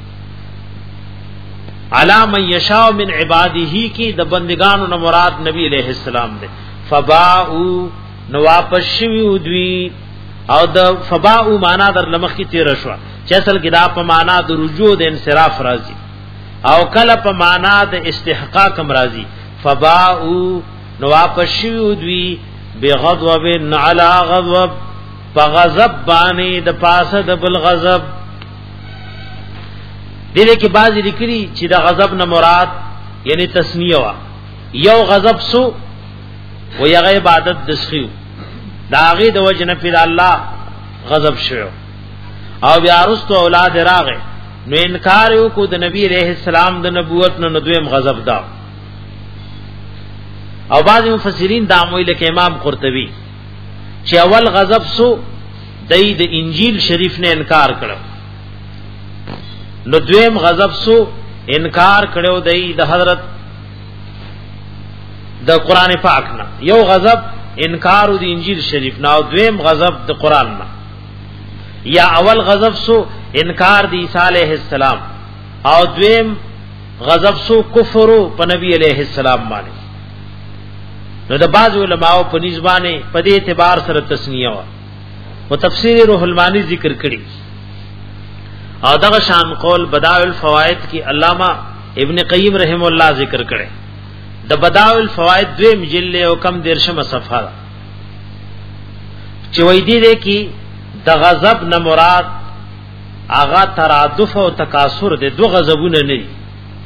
علام یشاء من عباده کی د بندگانو نه مراد نبی علیہ السلام دے فباؤ نو واپس شوی دوی او د فباؤ معنا در لمخ کی تیر شو چې اصل کې دا په معنا د رجوع د انصراف راځي او کله په معنا د استحقاق هم راځي فباؤ نو واپس شوی دوی بغضب علی غضب فغضب باندې د پاسه د بل غضب دې کې بعضی لیکلي چې د غضب نه مراد یعنی تسنیه وا یو غضب سو و یغه عبادت دسخیو داغه د وجنه په الله غضب شو او بیا رستو اولاد راغه نو انکار یو کو د نبی عليه السلام د نبوت نو دویم غضب دا او بعض مفسرین دا مویل کې امام قرطبي چې اول غضب سو د انجیل شریف نه انکار کړو نو دویم غضب سو انکار کړو د حضرت د قران پاک نه یو غضب انکار د انجیل شریف نه او دویم غضب د قران نه یا اول غضب سو انکار د عیسی علیہ السلام او دویم غضب سو کفر په نبی علیہ السلام باندې نو د بعض علماء په نسبانه په دې اعتبار سره تسنیه وا او تفسیر روح المانی ذکر کړي او دغه شان قول بدائع الفوائد کی علامہ ابن قیم رحم الله ذکر کړي د بدائع الفوائد دوی مجله او کم درشمه صفحه چې وې دي دې کی د غضب نه مراد اغا ترادف او تکاثر د دو غضبونه نه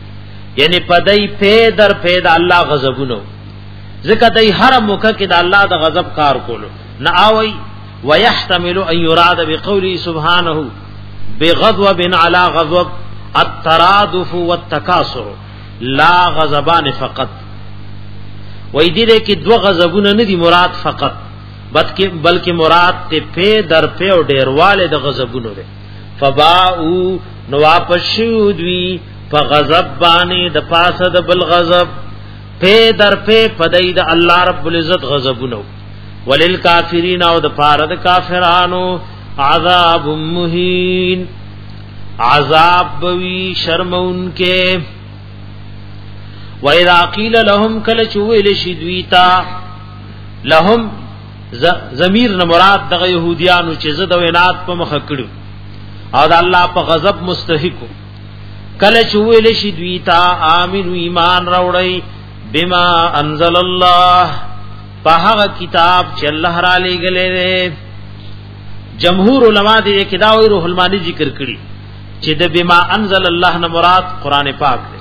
یعنی پدای په در په د الله غضبونو ځکه دای هر موقع کې د الله د غضب کار کولو نه اوي ويحتمل ان يراد بقوله سبحانه بغضب على غضب الترادف والتكاثر لا غضبان فقط وای دې کې دو غضبونه نه دي مراد فقط بلکې مراد ته په در په او ډیرواله د غضبونو ده فباء نو واپس شو دوی په غضب باندې د پاسه د بل غضب په در په پدای د الله رب العزت غضبونو وللکافرین او د پاره د کافرانو عذاب مهین عذاب بوی شرمون کے وَإِذَا قِيلَ لَهُمْ کل چویل شدویتا لهم ضمیر نه مراد د يهوديانو چې زده وینات په مخ کړو او د الله په غضب مستحق کل چویل شدویتا امنو ایمان راوړی بما انزل الله په هغه کتاب چې الله را لېګلې ده جمهور علما دې کې دا وی روح المانی ذکر کړي چې د بما انزل الله نه مراد قران پاک دی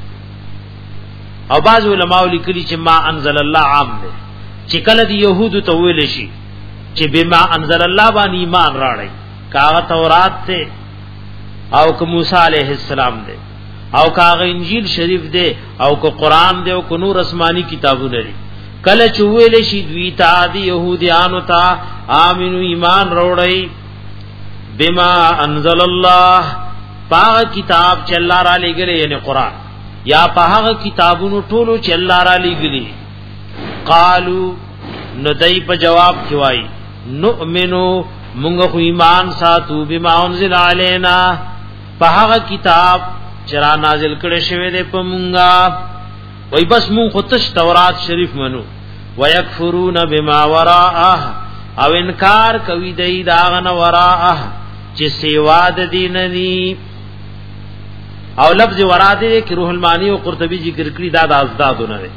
او بعض علماء لیکلي چې ما انزل الله عام دی چې کله دی يهودو ته ویل شي چې بما انزل الله باندې ایمان راړي کاغه تورات ته او که موسی عليه السلام دی او کاغه انجیل شریف دی او که قران دی او که نور آسمانی کتابونه دي کله چې ویل شي دوی ته دی يهوديانو ته امنو ایمان راوړي بما انزل الله پاک کتاب چې الله را لګلې یعنی قران یا په هغه کتابونو ټولو چې الله را لګلې قالو ندای په جواب کې وای نؤمنو مونږ خو ایمان ساتو بما انزل علینا په هغه کتاب چې را نازل کړي شوی دی په مونږه وای بس مونږ خو تش تورات شریف منو ويکفرون بما وراءه او انکار کوي دای داغه وراءه چې سیوا د دین دی او لفظ ورا دې کې روح المانی او قرطبی ذکر کړی دا د ازدادونه دي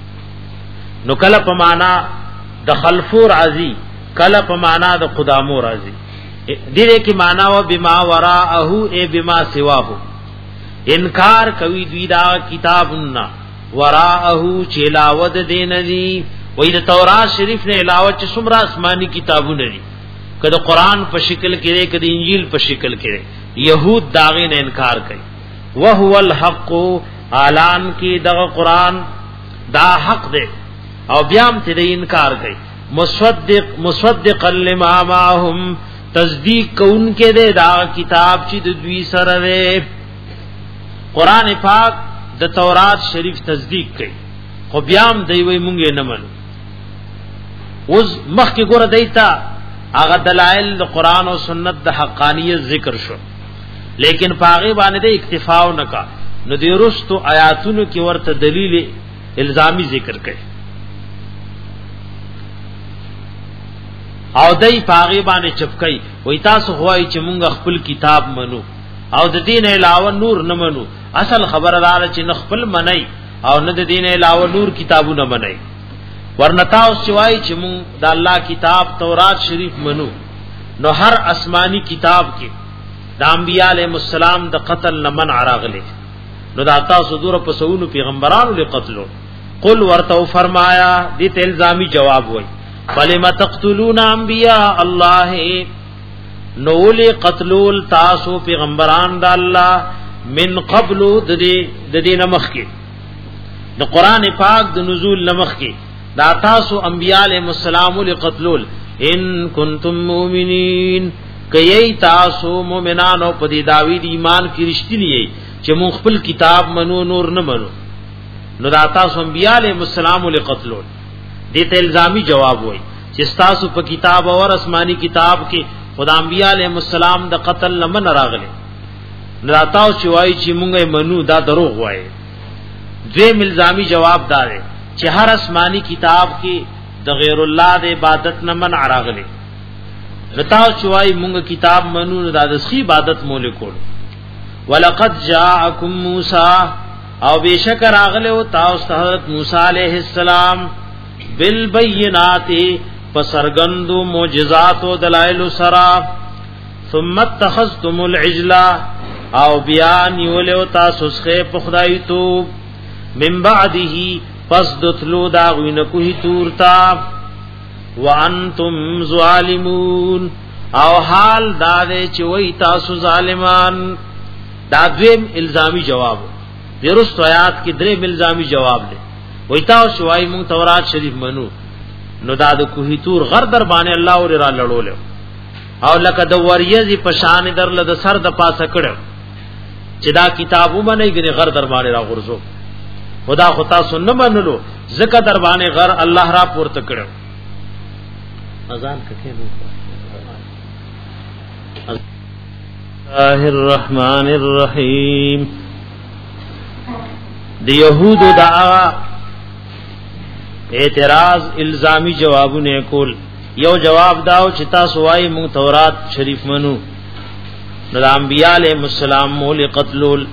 نو کله په معنا د خلفور عزی کله په معنا د قدامو راضی دې کې معنا و بما وراءه ای بما سواه انکار کوي دوی دا کتابنا وراءه چې علاوه دین دی وې د تورات شریف نه علاوه چې څومره آسمانی کتابونه دي کله قران په شکل کې لري کله انجیل په شکل کې لري يهود داغې نه انکار کوي وهو الحق اعلان کی دغه قران دا حق دی او بیا هم ته انکار کوي مصدق مصدق لما معهم تصدیق کوونکې دی دا کتاب چې د دوی سره دی قران پاک د تورات شریف تصدیق کوي خو بیا هم دی وای مونږ نه منو اوس مخکې ګوره دیتا هغه دلائل د قران او سنت د حقانیت ذکر شو لیکن پاغه باندې د اکتفا نکا نو د رستو آیاتونو کې ورته دلیل الزامی ذکر کړي او دای پاغه باندې چپکای وای تاسو خوای چې مونږ خپل کتاب منو او د دین علاوه نور نه منو اصل خبردار چې خپل منای او نه د دین علاوه نور کتابونه منای ورنتا اوس چوای چې مونږ د الله کتاب تورات شریف منو نو هر آسمانی کتاب کې د انبیاء علیهم السلام د قتل نه منع راغلی نو دا تاسو دور په سونو پیغمبرانو له قتلو قل ورته فرمایا دې ته الزامی جواب وای فلم تقتلون انبیاء الله نو له قتلول تاسو پیغمبران د الله من قبل د دې د دې نمخ کې د قران پاک د نزول نمخ کې دا تاسو انبیاء علیهم السلام له قتلول ان کنتم مؤمنین کئی تاسو مومنانو په دې داوی د ایمان کې رښتینی چې مون خپل کتاب منو نور نه منو نو دا تاسو انبیاء علیهم السلام له قتلول دې ته الزامی جواب وای چې تاسو په کتاب او آسمانی کتاب کې خدای انبیاء علیهم السلام د قتل نه من راغلي نو دا تاسو وای چې مونږه منو دا دروغ وای دې الزامی جواب دار چې هر آسمانی کتاب کې د غیر الله د عبادت نه من راغلي رتاو چوای مونږ کتاب منو د دسخی عبادت مول کول ولقد جاءکم موسی او بشکر اغله او تاسو حضرت موسی علیہ السلام بالبینات فسرغندو معجزات او دلائل سرا ثم اتخذتم العجل او بیان یولیو تاسو څخه په خدای توب من بعده پس دتلو دا غوینه کوه تورتا وانتم ظالمون او حال دا دې چې وای تاسو ظالمان. دا دویم الزامی جواب درست آیات کې درې الزامی جواب دی. وای تاسو وای مون تورات شریف منو نو دا د کوه تور غر در باندې الله اور را لړول او لکه د وریزي په شان درله د سر د پاسه کړو چې دا کتابو باندې غني غر در باندې را غرزو خدا خدا سن منلو زکه در باندې غر الله را پورته کړو. اذان ککې نو الله الرحمن الرحیم. د يهودو دا اعتراض الزامی جوابونه کول. یو جواب داو چې تاسو وايي مون تورات شریف منو نو د انبیاء علیهم السلام مول قتلول.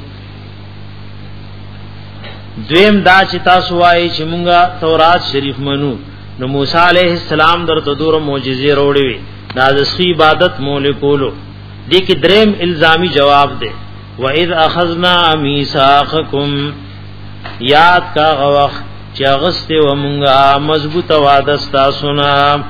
دویم دا چې تاسو وايي چې مونږه تورات شریف منو نو موسی علیہ السلام درته دور معجزې وروړي دا د سی عبادت مول کولو. دې کې دریم الزامی جواب دی. وَإِذْ أَخَذْنَا مِيثَاقَكُمْ یاد کا غوخ چې غسته و مونږه مضبوطه وعده تاسو نه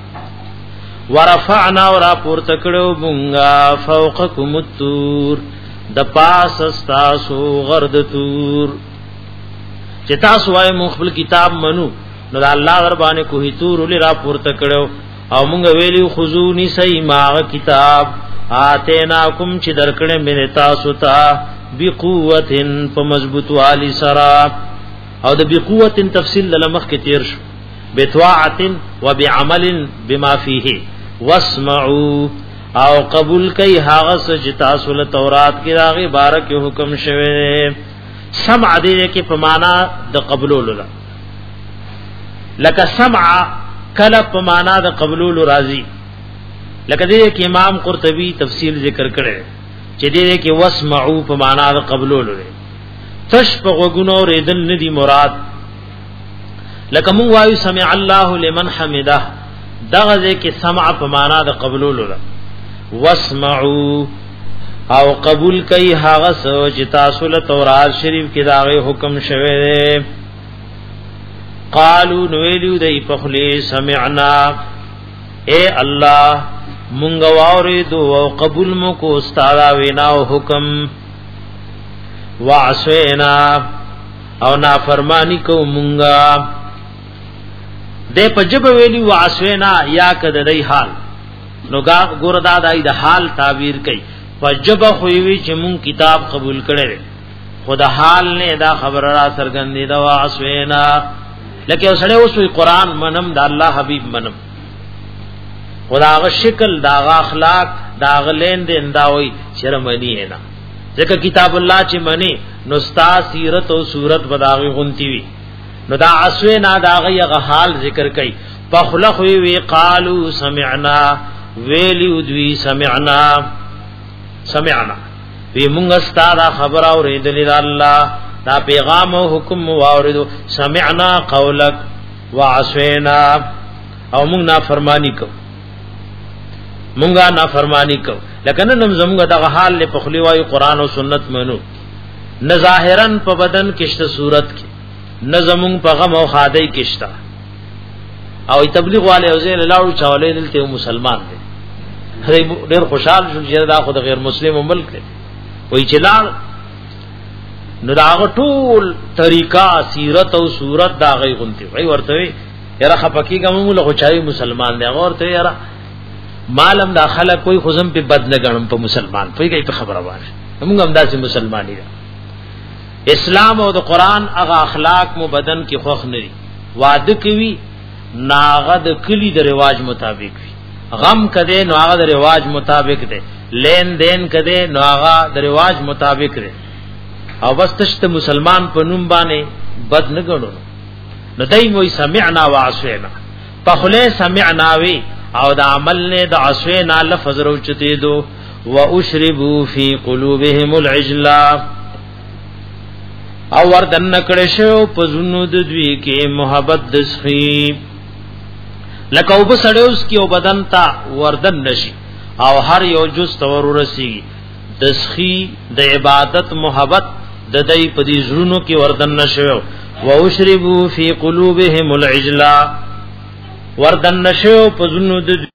ورفعنا ورا پورته کړو مونږه فوقکم الطور د پاس تاسو غرد تور. چې تاسو وايي مخبل کتاب منو نو الله در باندې کوه تور ولې را پورته کړو او مونږ ویلی خذونی سای ما کتاب آتیناکم چې درکړې مې تاسو ته بقوتن په مضبوط والی سرا او د بقوتن تفصیل لمخ کې تیر شو بتواعتن وبعمل بما فيه واسمعوا او قبول کوي هغه چې تاسو له تورات کې راغی بارک حکم شوه. سمع دې کې په معنا د قبولولو لکه سمع کله په معنا د قبولولو راضی لکه دې کې امام قرطبي تفصیل ذکر کړي چې دې کې واسمعوا په معنا د قبولولو تش په غوګونو ریدل ندي مراد. لکه مون وایو سمع الله لمن حمده دغه کې سمع په معنا د قبولولو واسمعوا او قبول کوي هغه چې تاسو له تورات شریف کې داغه حکم شوه دی. قالو نویلو دی پخلی سمعنا اے الله مونږ واوریدو او قبول مو کو استاد وینا او حکم وعصینا او نافرمانی کو مونږه دې پجب ویلی وعصینا یا کده دی حال نو گا ګوردا دای د حال تعبیر کوي پجب خووی چې مون کتاب قبول کړي خدا حال نه دا خبر را سرګندې دا وعصینا لکه اوسړه اوس وی قران منم د الله حبیب منم خداغه شکل داغه اخلاق داغه لین دین دا وی شرمنی ہے نا ځکه کتاب الله چې منی نو ستا سیرت او صورت بداغه غونتی وی نو دا عسوی نا داغه یغه حال ذکر کئ پخلخ وی وی قالو سمعنا ویلی دوی سمعنا سمعنا وی مونږ ستاره خبر اوریدل الله دا پیغام او حکم واوریدو سمعنا قولک وعصینا او مونږ نافرمانی کو مونږه نافرمانی کو لکه نن زمونږ دغه حال له پخلی وای قران او سنت منو نه ظاهرن په بدن کېشته صورت کې نه زمون په غم او خادای کېشته او تبلیغ والے او زین لاړو چاولې دلته مسلمان دي ډېر خوشحال شو چې دا خود غیر مسلم ملک دی وای چلار نو دا ټول طریقہ سیرت او صورت دا غي غونتی وای ورته یاره خپکی کوم له خوشای مسلمان دی ورته یاره مالم دا خلک کوئی خزم په بد نه غنم په مسلمان په کوي په خبره واره موږ هم داسې مسلمانی دا اسلام او د قران هغه اخلاق مو بدن کې خوخ نه وعده کوي ناغه د کلی د رواج مطابق وي غم کده نو هغه د رواج مطابق ده لین دین کده نو هغه د رواج مطابق ده او بس تشت مسلمان په نوم باندې بد نه غنو نو دای موي سمعنا وعصینا په خله سمعنا وی او د عمل نه د عصینا لفظ روچته دو واشربوا فی قلوبهم العجل او وردن کړه شو په زونو د دوی کې محبت د سخی لکه وب سړیوس کې او بدن تا وردن نشي او هر یو جز تور ورسی دسخی د عبادت محبت د دای په دې زړونو کې وردن نشو و اشربوا فی قلوبهم العجلا وردن نشو په زړونو د